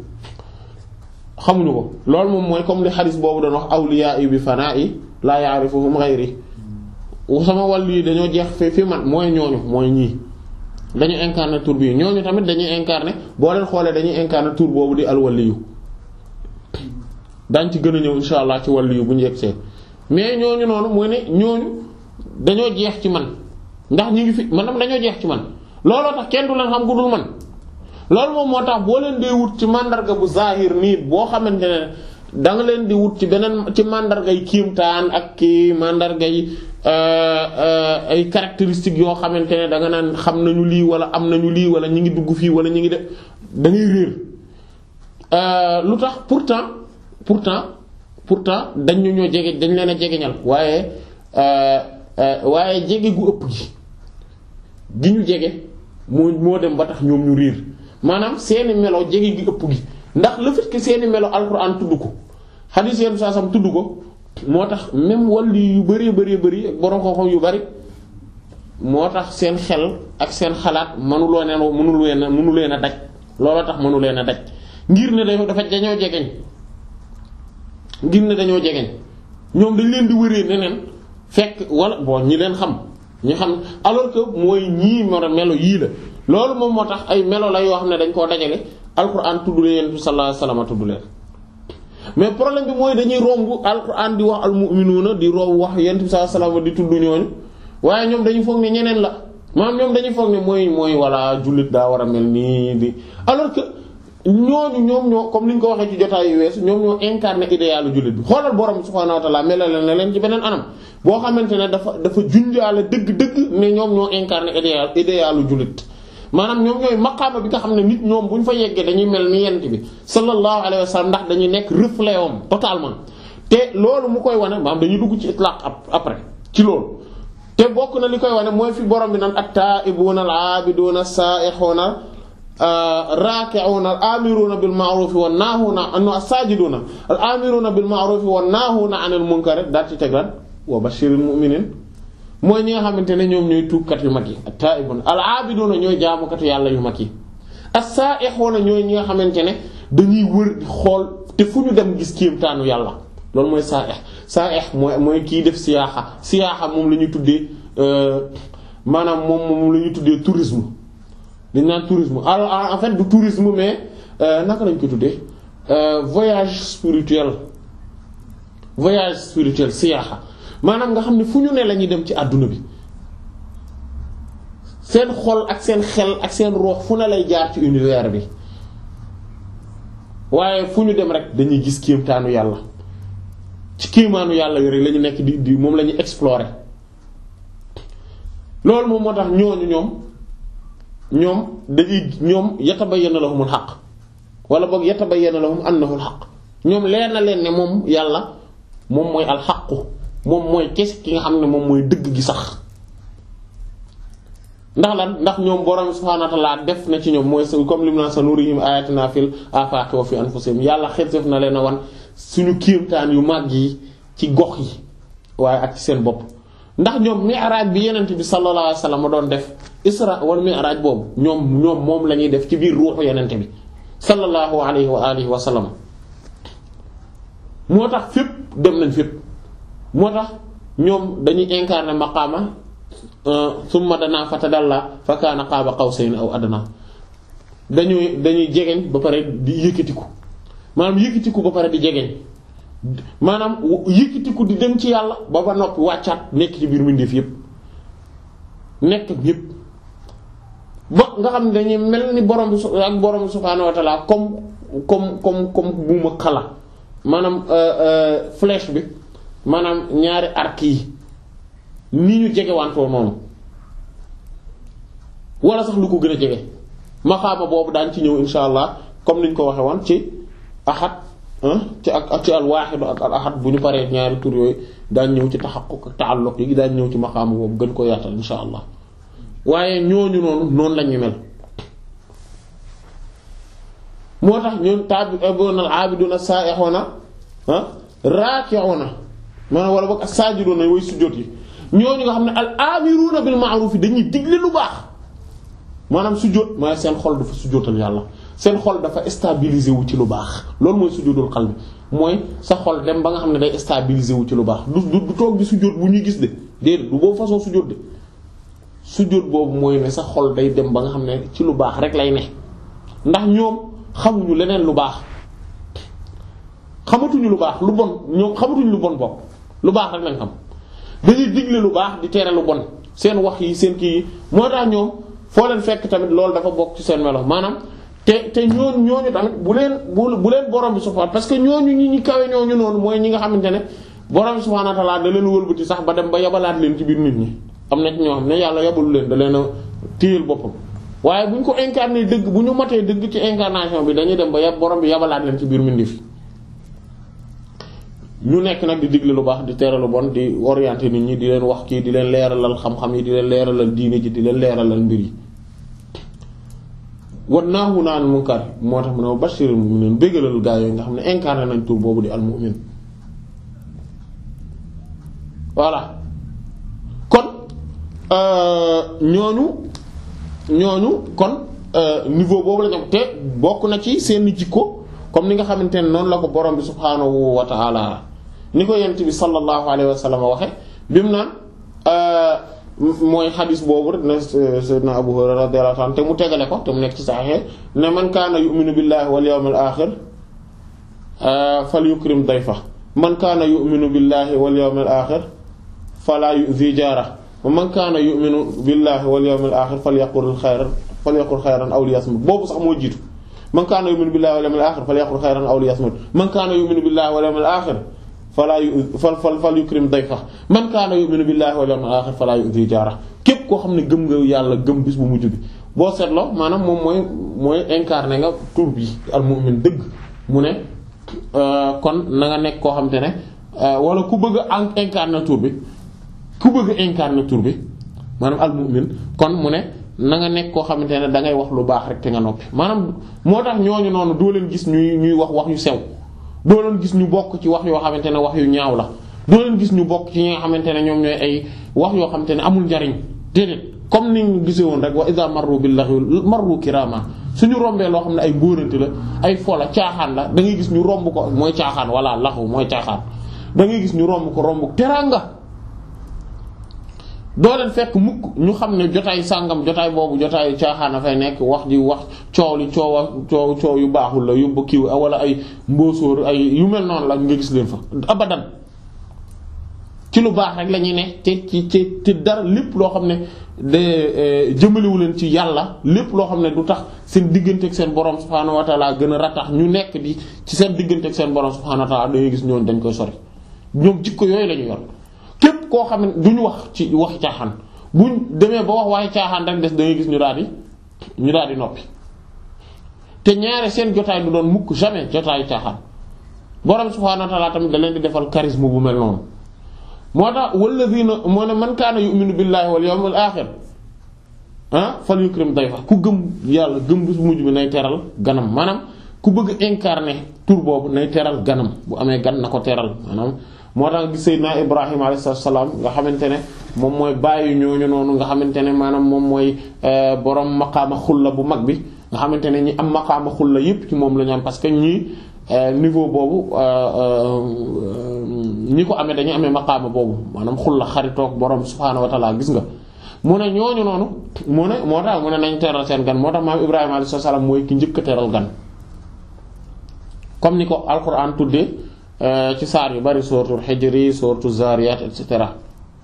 Speaker 1: xamuñu ko loolu moom mooy comme li xadis boobu doon wax awliya yi bi fanaa yi laa ya'rifuhum ghayri sama wàll yi dañoo jeex fi fi man mooy ñooñu mooy ñii dañu incarné tur bi ñooñu tamit dañuy incarné boo leen xoolee dañuy incarné tur boobu di alwaliyu dañ ci gën a ñëw insha allah ci waliyu bu ñu yegsee mais ñooñu noonu mooy ne ñooñu dañoo jeex ci man ndax ñu ngi fi maanaam dañoo jeex ci man looloo tax kenn du leen xam ku dul man loolu moom moo tax boo leen dee wut ci mandarga bu zahir nii boo xamante ne da nga leen di wut ci beneen ci mandarga yi kiimtaan ak kii mandarga yi ay caractéristiques yoo xamante ne da nga naan xam nañu lii wala am nañu lii wala ñu ngi dugg fii wala ñu ngi def da ngay réer lu tax pourtant pourtant pourtant dañ ñu ñoo jege dañ leen a jegeñal waaye waaye jege gu ëpp gi gi ñu jege moo moo dem ba tax ñoom ñu réer maanaam seeni melo jege gi ëpp gi ndax le fait que seeni melo alxuraan tudd ko xadiis yenn saa sam tudd ko moo tax même wàllu yu bari bari bari ak borom xam-xam yu bari moo tax seen xel ak seen xalaat mënuloo neen mënulu leen mënu leen a daj looloo tax mënu leen a daj ngir ne dafa dañoo jegeñ ngir ne dañoo jegeñ ñoom dañ leen di wëree neneen fekk wala bon ñi leen xam ñi xam alors que mooy ñii melo yii la loolu moom moo tax ay melo la yoo xam ne dañ koo dajale alquran tudd leen yonent bi sallallahu alayhi wasallam tudd leen mais problème bi mooy dañuy romb alquran di wax almu'minuuna di romb wax yonent bi sallallahu alayhi wasallam di tudd ñooñu waaye ñoom dañuy foog ne ñeneen la maanaam ñoom dañuy foog ne mooy mooy walla jullit daa war a mel nii di alors que ñooñu ñoom ñoo comme ni ñu ko waxee ci jotaay yu weesu ñoom ñoo incarné idéalu jullit bi xoolal borom subhaanahu wa ta'ala melal na leen ci beneen anam boo xamante ne dafa dafa junjaale dëgg-dëgg ne ñoom ñoo incarné idéal idéalu jullit maanaam ñoom ñooy maqaama bi nga xam ne nit ñoom bu ñu fa yeggee dañuy mel ni yent bi sallallahu alayhi wa sallam ndax dañuy nekk reflet om totalement te loolu mu koy wane maanaam dañuy dugg ci itlaq après ci loolu te bokk na li koy wane mooy fi borom bi naan at-ta'ibuuna al-'aabiduuna as-saa'ihuuna raaki'uuna al-aamiruuna bil ma'ruufi wan naahuuna as-saajiduuna al-aamiruuna bil ma'ruufi wan naahuuna 'anil munkari daal ci tegran wa bashiril mu'miniin mooy ñi nga xamante ne ñoom ñooy tuubkat yu mag yi at-taa'ibun al-'aabiduuna ñooy jaamukatu yàlla yu mag yi as-saa'ihuuna ñooy ñi nga xamante ne dañuy wër di xool te fu ñu dem gis kéemtaanu yàlla loolu mooy saa'ih saa'ih mooy mooy kii def siyaaxa siyaaxa moom la ñuy tuddee maanaam moom moom la ñuy tuddee tourisme dañ naan tourisme alors en fait du tourisme mais naka lañ ko tuddee voyage spirituel voyage spirituel siyaaxa maanaam nga xam ne fu ñu ne la ñuy dem ci àdduna bi seen xol ak seen xel ak seen roox fu ne lay jaar ci univers bi waaye fu ñu dem rek dañuy gis kéemtaanu yàlla ci kéemaanu yàlla yore la ñu nekk di di moom la ñuy explorer loolu moom moo tax ñooñu ñoom ñoom dañuy ñoom yatabayyana lahumul haqq wala boog yatabayyana lahum annahu al-haqq ñoom leer na leen ne moom yàlla moom mooy al-haqqu moom mooy kese ki nga xam ne moom mooy dëgg gi sax ndax lan ndax ñoom borom subhaanahu wa ta'aala def na ci ñoom mooy comme lim na sanurihim ayatina fil afaaqi wa fi anfusihim yàlla xeetef na leen a wan suñu kéemtaan yu màgg yi ci gox yi waaye ak ci seen bopp ndax ñoom mi'raaj bi yenent bi sallallahu alayhi wa sallam doon def isra wal mi'raaj boobu ñoom ñoom moom la ñuy def ci biir ruuxu yenent bi sallallahu alayhi wa alihi wa sallam moo tax fépp dem nañ fépp moo tax ñoom dañuy incarner maqaama summa danaa fatadalla fa kaana qaaba qawsayni aw adnaa dañuy dañuy jegeñ ba pare di yëkkatiku maanaam yëkkatiku ba pare di jegeñ maanaam yëkkatiku di dem ci yàlla ba ba noppi wàccaat nekk ci biir mbindeef yépp nekk ñépp ba nga xam ne dañuy mel ni borom bi ak borom bi subhaanahu wa ta'ala comme comme comme comme buuma xala maanaam flèche bi maanaam ñaari arc yi ni ñu jegewantoo noonu wala sax lu ko gën a jege maxaama boobu daan ci ñëw insha allah comme niñ ko waxe woon ci ahad ci ak ci al waaxidu ak al ahad bu ñu paree ñaari tur yooyu daan ñëw ci taxaqquq ta'alluq yi daan ñëw ci maxaama boobu gën ko yaatal insha allah waaye ñooñu noonu noonu lañu mel moo tax ñun tabi'una al-'abiduna as-sa'ihuna raki'una maanaam wala boog as-sajiduna way sujjóot yi ñooñu nga xam ne al-amiruna bil ma'ruf dañuy digle lu baax maanaam sujjóot mooy seen xol dafa sujjóotal yàlla seen xol dafa stabilisé wu ci lu baax loolu mooy sujjóotul qalbi mooy sa xol dem ba nga xam ne day stabilisé wu ci lu baax du du toog di sujjóot bu ñuy gis de déedéet du boobu façon sujjóot de sujjóot boobu mooy ne sa xol day dem ba nga xam ne ci lu baax rek lay ne ndax ñoom xamuñu leneen lu baax xamatuñu lu baax lu bon ñoom xamatuñu lu bon bopp lu baax rek lañ xam dañuy digle lu baax di tere lu bon seen wax yi seen kii yi moo tax ñoom foo leen fekk tamit loolu dafa bokk ci seen melo maanaam te te ñooñu ñooñu tamit bu leen bu bu leen borom bi subhaanahu parce que ñooñu ñi ñi kawe ñooñu noonu mooy ñi nga xamante ne borom bi subhaanahu wa ta'aala da leen wëlbati sax ba dem ba yabalaat leen ci biir nit ñi am na ci ñoo xam ne yàlla yabalu leen da leen a téyel boppam waaye bu ñu ko incarné dëgg bu ñu matee dëgg ci incarnation bi dañuy dem ba yab borom bi yabalaat leen ci biir mbindeef ñu nekk nag di digle lu baax di tere lu bon di orienter nit ñi di leen wax kii di leen leeralal xam-xam yi di leen leeralal diine ji di leen leeralal mbir yi wan naahu naan munkar moo tax mu ne bashirul mu'minin béggalal gaa yooyu nga xam ne incarné nañ tur boobu di al mu'min voilà kon ñooñu ñooñu kon niveau boobu la ñu te bokk na ci seen jikko comme ni nga xamante ne noonu la ko borom bi subhaanahu wa ta'ala ni ko yent bi sallallahu alayhi wa sallam waxe bi mu naan mooy xadis boobu rek ne sayyidina Abu Hurayra radiyallahu anhu te mu tegale ko te mu nekk ci Sahih ne man kaana yu'minu billahi wal yawmil aaxir falyukrim dayfa man kaana yu'minu billahi wal yawmil aaxir fala yu'zi jaara wa man kaana yu'minu billahi wal yawmil aaxir falyaqul xayran falyaqul xayran aw liyasmut boobu sax moo jiitu man kaana yu'minu billahi wal yawmil aaxir falyaqul xayran aw liyasmut man kaana yu'minu billahi wal yawmil aaxir falaa yu fal fal fal yukrim dayfa man kaana yu'minu billahi wal yawmil aaxir falaa yu'zi jaara képp koo xam ne gëm nga yàlla gëm bis bu mujj bi boo seetloo maanaam moom mooy mooy incarné nga tur bi al mu'min dëgg mu ne kon na nga nekk koo xam te ne wala ku bëgg a incarné tur bi ku bëgg a incarné tur bi maanaam al mu'min kon mu ne na nga nekk koo xamante ne da ngay wax lu baax rek te nga noppi maanaam moo tax ñooñu noonu doo leen gis ñuy ñuy wax wax yu sew. doo leen gis ñu bokk ci wax yoo xamante ne wax yu ñaaw la doo leen gis ñu bokk ci ñi nga xamante ne ñoom ñooy ay wax yoo xamante ne amul njariñ déedéet comme ni ñu gisee woon rek wa iza marru bil lahwi marru kirama suñu rombee loo xam ne ay mbóorante la ay fola caaxaan la da ngay gis ñu romb ko mooy caaxaan walla laxu mooy caaxaan da ngay gis ñu romb ko romb teraanga doo leen fekk mukk ñu xam ne jotaay sàngam jotaay boobu jotaay caaxaan a fay nekk wax ji wax coow li coowa coow coow yu baaxul la yóbbu kiiw wala ay mbóosóor ay yu mel noonu la nga gis leen fa abadan ci lu baax rek la ñuy ne te ci ci te dara lépp loo xam ne de jëmalewu leen ci yàlla lépp loo xam ne du tax seen diggante ak seen borom subhaanahu wa ta'ala gën a ratax ñu nekk di ci seen diggante ak seen borom subhaanahu wa ta'ala dañuy gis ñooñu dañ koy sori ñoom jikko yooyu la ñu yor képp koo xam ne duñu wax ci waxi caaxaan buñ demee ba wax waxi caaxaan rek des dañuy gis ñu daal di ñu daal di noppi te ñaare seen jotaay du doon mukk jamais jotaayu caaxaan borom subhaanahu wa ta'ala tamit da leen di defal charisme bu mel noonu. moo tax walladina moo ne man kaana yu'minu billahi wal yawmil aaxir ah falyukrim dayfa ku gëm yàlla gëm bis bu mujj bi nay teral ganam maanaam ku bëgg incarner tur boobu nay teral ganam bu amee gan na ko teral maanaam moo tax gis Seydina Ibrahima alayhi salaam nga xamante ne moom mooy bàyyi ñooñu noonu nga xamante ne maanaam moom mooy borom maqaama xulla bu mag bi nga xamante ne ñi am maqaama xulla yépp ci moom la ñu am parce que ñii niveau boobu ñi ko amee dañuy amee maqaama boobu maanaam xulla xaritoog borom subhaanahu wa ta'ala gis nga mu ne ñooñu noonu mu ne moo tax mu ne nañ teral seen gan moo tax maam Ibrahima alayhi salaam mooy ki njëkk a teral gan comme ni ko alquran tuddee ci saar yu bari suratul Hijr suratul Zariyat et cetera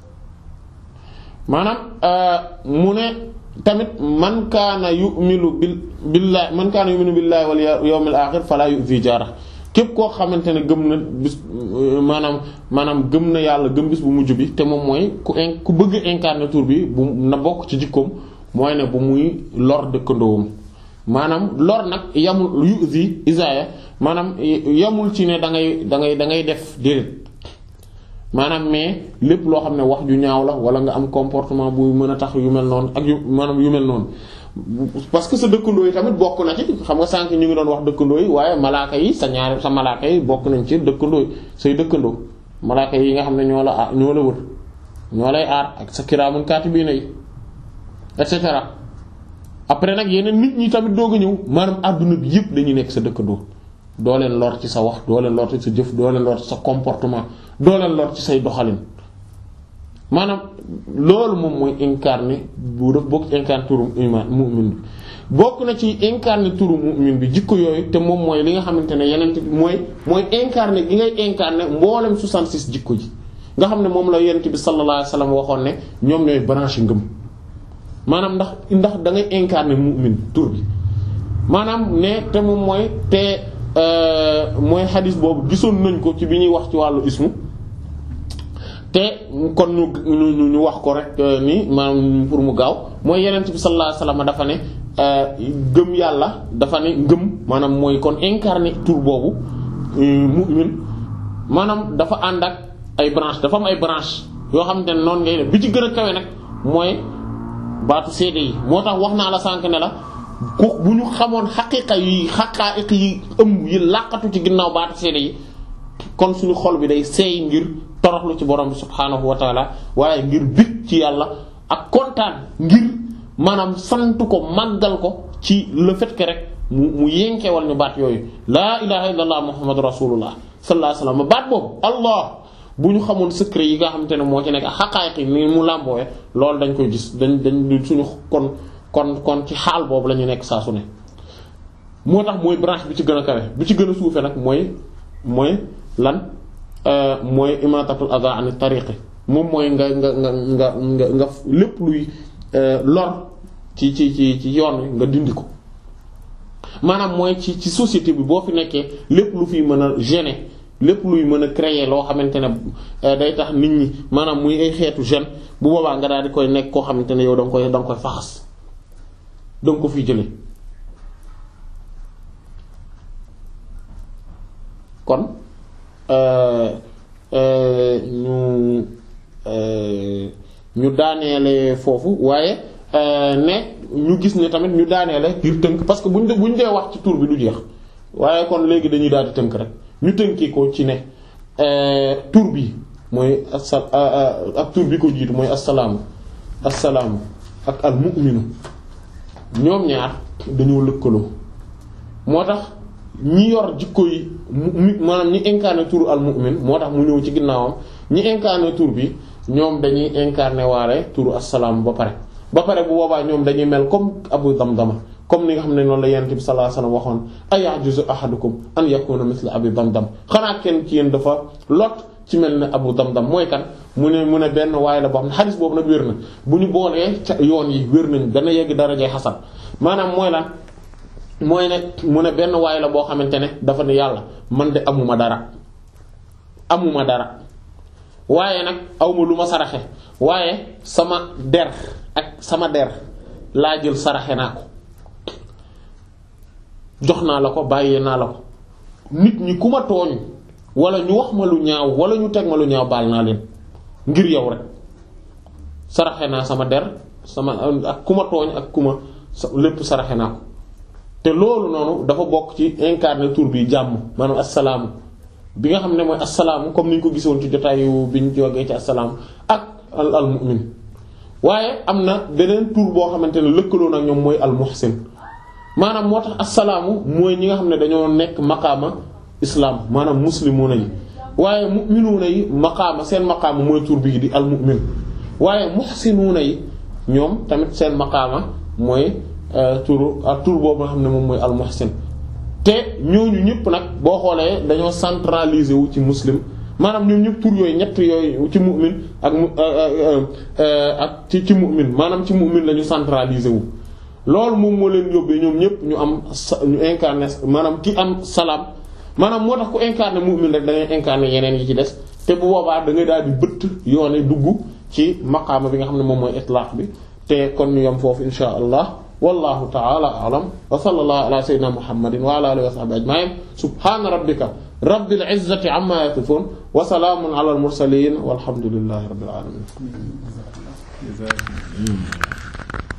Speaker 1: maanaam mu ne tamit man kaana yu'minu bil billahi man kaana yu'minu billahi wal yawmil aaxir fala yu'zi jaara képp koo xamante ne gëm na bis maanaam maanaam gëm na yàlla gëm bis bu mujj bi te moom mooy ku in ku bëgg incarner tur bi bu na bokk ci jikkoom mooy ne bu muy lor dëkkandoowam maanaam lor nag yamul yu'zi isaaya maanaam yamul ci ne da ngay da ngay da ngay def déedéet maanaam mais lépp loo xam ne wax ju ñaaw la wala nga am comportement bu mën a tax yu mel noonu ak yu maanaam yu mel noonu parce que sa dëkkandoo yi tamit bokk na ci xam nga sànq ñu ngi doon wax dëkkandoo yi waaye malaaka yi sa ñaari sa malaaka yi bokk nañ ci dëkkandoo yi say dëkkandoo malaaka yi nga xam ne ñoo la a ñoo la wër ñoo lay aar ak sa kiraamun kaatibiina yi et cetera après nag yeneen nit ñi tamit doog a ñëw maanaam adduna bi yëpp dañuy nekk sa dëkkandoo doo leen lor ci sa wax doo leen lor ci sa jëf doo leen lor ci sa comportement doo leen lor ci say doxalin maanaam loolu moom mooy incarné bu def bokk incarné turu iman mu'min bi bokk na ci incarné turu mu'min bi jikko yooyu te moom mooy li nga xamante ne yeneen bi mooy mooy incarné gi ngay incarné mboolem soixante-six jikko ji nga xam ne moom la yenent bi sallallahu alayhi wasallam waxoon ne ñoom ñooy branche ngëm maanaam ndax ndax da ngay incarné mu'min tur bi maanaam ne te moom mooy te mooy xadis boobu gisoon nañ ko ci bi ñuy wax ci wàllu ismu te kon ñu ñu ñu wax ko rek ni maanaam pour mu gaaw mooy yenent bi sallallahu alayhi wasallam dafa ne gëm yàlla dafa ne ngëm maanaam mooy kon incarné tur boobu mu'min maanaam dafa ànd ak ay branche dafa am ay branche yoo xamante ne noonu ngay def bi ci gën a kawe nag mooy baatu seede yi moo tax wax naa la sànk ne la ku bu ñu xamoon xaqiiqa yi xaqaa'iq yi ëmb yi làqatu ci ginnaaw baatu seede yi kon suñu xol bi day seey ngir toroxlu ci borom bi subhaanahu wa taala waaye ngir bit ci yàlla ak kontaan ngir maanaam sant ko màggal ko ci le fait que rek mu mu yenkewal ñu baat yooyu laa ilaha illallah muhammadu rasulullah sallallahu alayhi wasallam baat boobu allah bu ñu xamoon secret yi nga xamante ne moo ci nekk ak xaqaa'iq yi ni mu làmboowe loolu dañ koy gis dañ dañ suñu kon kon kon ci xaal boobu la ñu nekk saa su ne moo tax mooy branche bi ci gën a kawe bi ci gën a suufe nag mooy mooy lan mooy imatatul adha an tariqi moom mooy nga nga nga nga nga nga lépp luy lor ci ci ci ci yoon wi nga dindi ko maanaam mooy ci ci société bi boo fi nekkee lépp lu fi mën a gêner lépp luy mën a créer loo xamante ne day tax nit ñi maanaam muy ay xeetu gêne bu boobaa nga daal di koy nekk koo xamante ne yow da nga koy da nga koy faxas da nga ko fiy jële kon ñu ñu daaneele foofu waaye ne ñu gis ne tamit ñu daaneele ngir tënk parce que buñ de buñ dee wax ci tur bi du jeex waaye kon léegi dañuy daal di tënk rek ñu tënkee ko ci ne tur bi mooy asa ak tur bi ko jiitu mooy assalaamu assalaamu ak al mu'minu ñoom ñaar dañoo lëkkaloo moo tax ñi yor jikko yi mu maanaam ñi incarné turu al mu'min moo tax mu ñëw ci ginnaawam ñi incarné tur bi ñoom dañuy incarné waale turu assalaam ba pare ba pare bu boobaa ñoom dañuy mel comme abu damdama comme ni nga xam ne noonu la yonent bi sallallahu alayhi wasallam waxoon ayajuzu ahadukum an yakuna misla abi damdam xanaa kenn ci yéen dafa lot ci mel ne Abu Damdam mooy kan mu ne mu ne benn waay la boo xam ne xadis boobu nag wér na bu ñu boolee ca yoon yi wér nañ dana yegg darajay xasan maanaam mooy lan mooy ne mu ne benn waay la boo xamante ne dafa ne yàlla man de amuma dara amuma dara waaye nag awma lu ma saraxe waaye sama der ak sama der laa jël saraxe naa ko jox naa la ko bàyyee naa la ko nit ñi ku ma tooñ wala ñu wax ma lu ñaaw wala ñu teg ma lu ñaaw baal naa leen ngir yow rek saraxe naa sama der sama ak ku ma tooñ ak ku ma lépp saraxe naa ko te loolu noonu dafa bokk ci incarné tur bi jàmm maanaam assalaamu bi nga xam ne mooy assalaamu comme ni ñu ko gisoon ci jotaayu bi ñu jógee ci assalaamu ak al al mu'min waaye am na beneen tur boo xamante ne lëkkaloo nag ñoom mooy al muhsin maanaam moo tax assalaamu mooy ñi nga xam ne dañoo nekk maqaama islam maanaam muslimuuna yi waaye mu'minuuna yi maqaama seen maqaama mooy tur bii di al mu'min waaye muhsinuuna yi ñoom tamit seen maqaama mooy tur ak tur boobu nga xam ne moom mooy al muhsin te ñooñu ñëpp nag boo xoolee dañoo centraliser wu ci muslim maanaam ñoom ñëpp tur yooyu ñett yooyu ci mu'min ak mu ak ci ci mu'min maanaam ci mu'min la ñu centraliser wu. loolu moom moo leen yóbbee ñoom ñëpp ñu am ñu incarné maanaam ki am salaam maanaam moo tax ku incarné mu'min rek da ngay incarné yeneen yi ci des te bu boobaa da ngay daal di bëtt yoone dugg ci maqaama bi nga xam ne moom mooy itlaq bi te kon ñu yam foofu insha allah. wallahu ta'ala a'lam wa sallallahu ala sayyidina muhammadin wa ala alihi wa sahbihi ajma'in subhana rabbika rabbil izzati amma yasifun wa salamun ala al mursalin walhamdulillahi rabbil alamin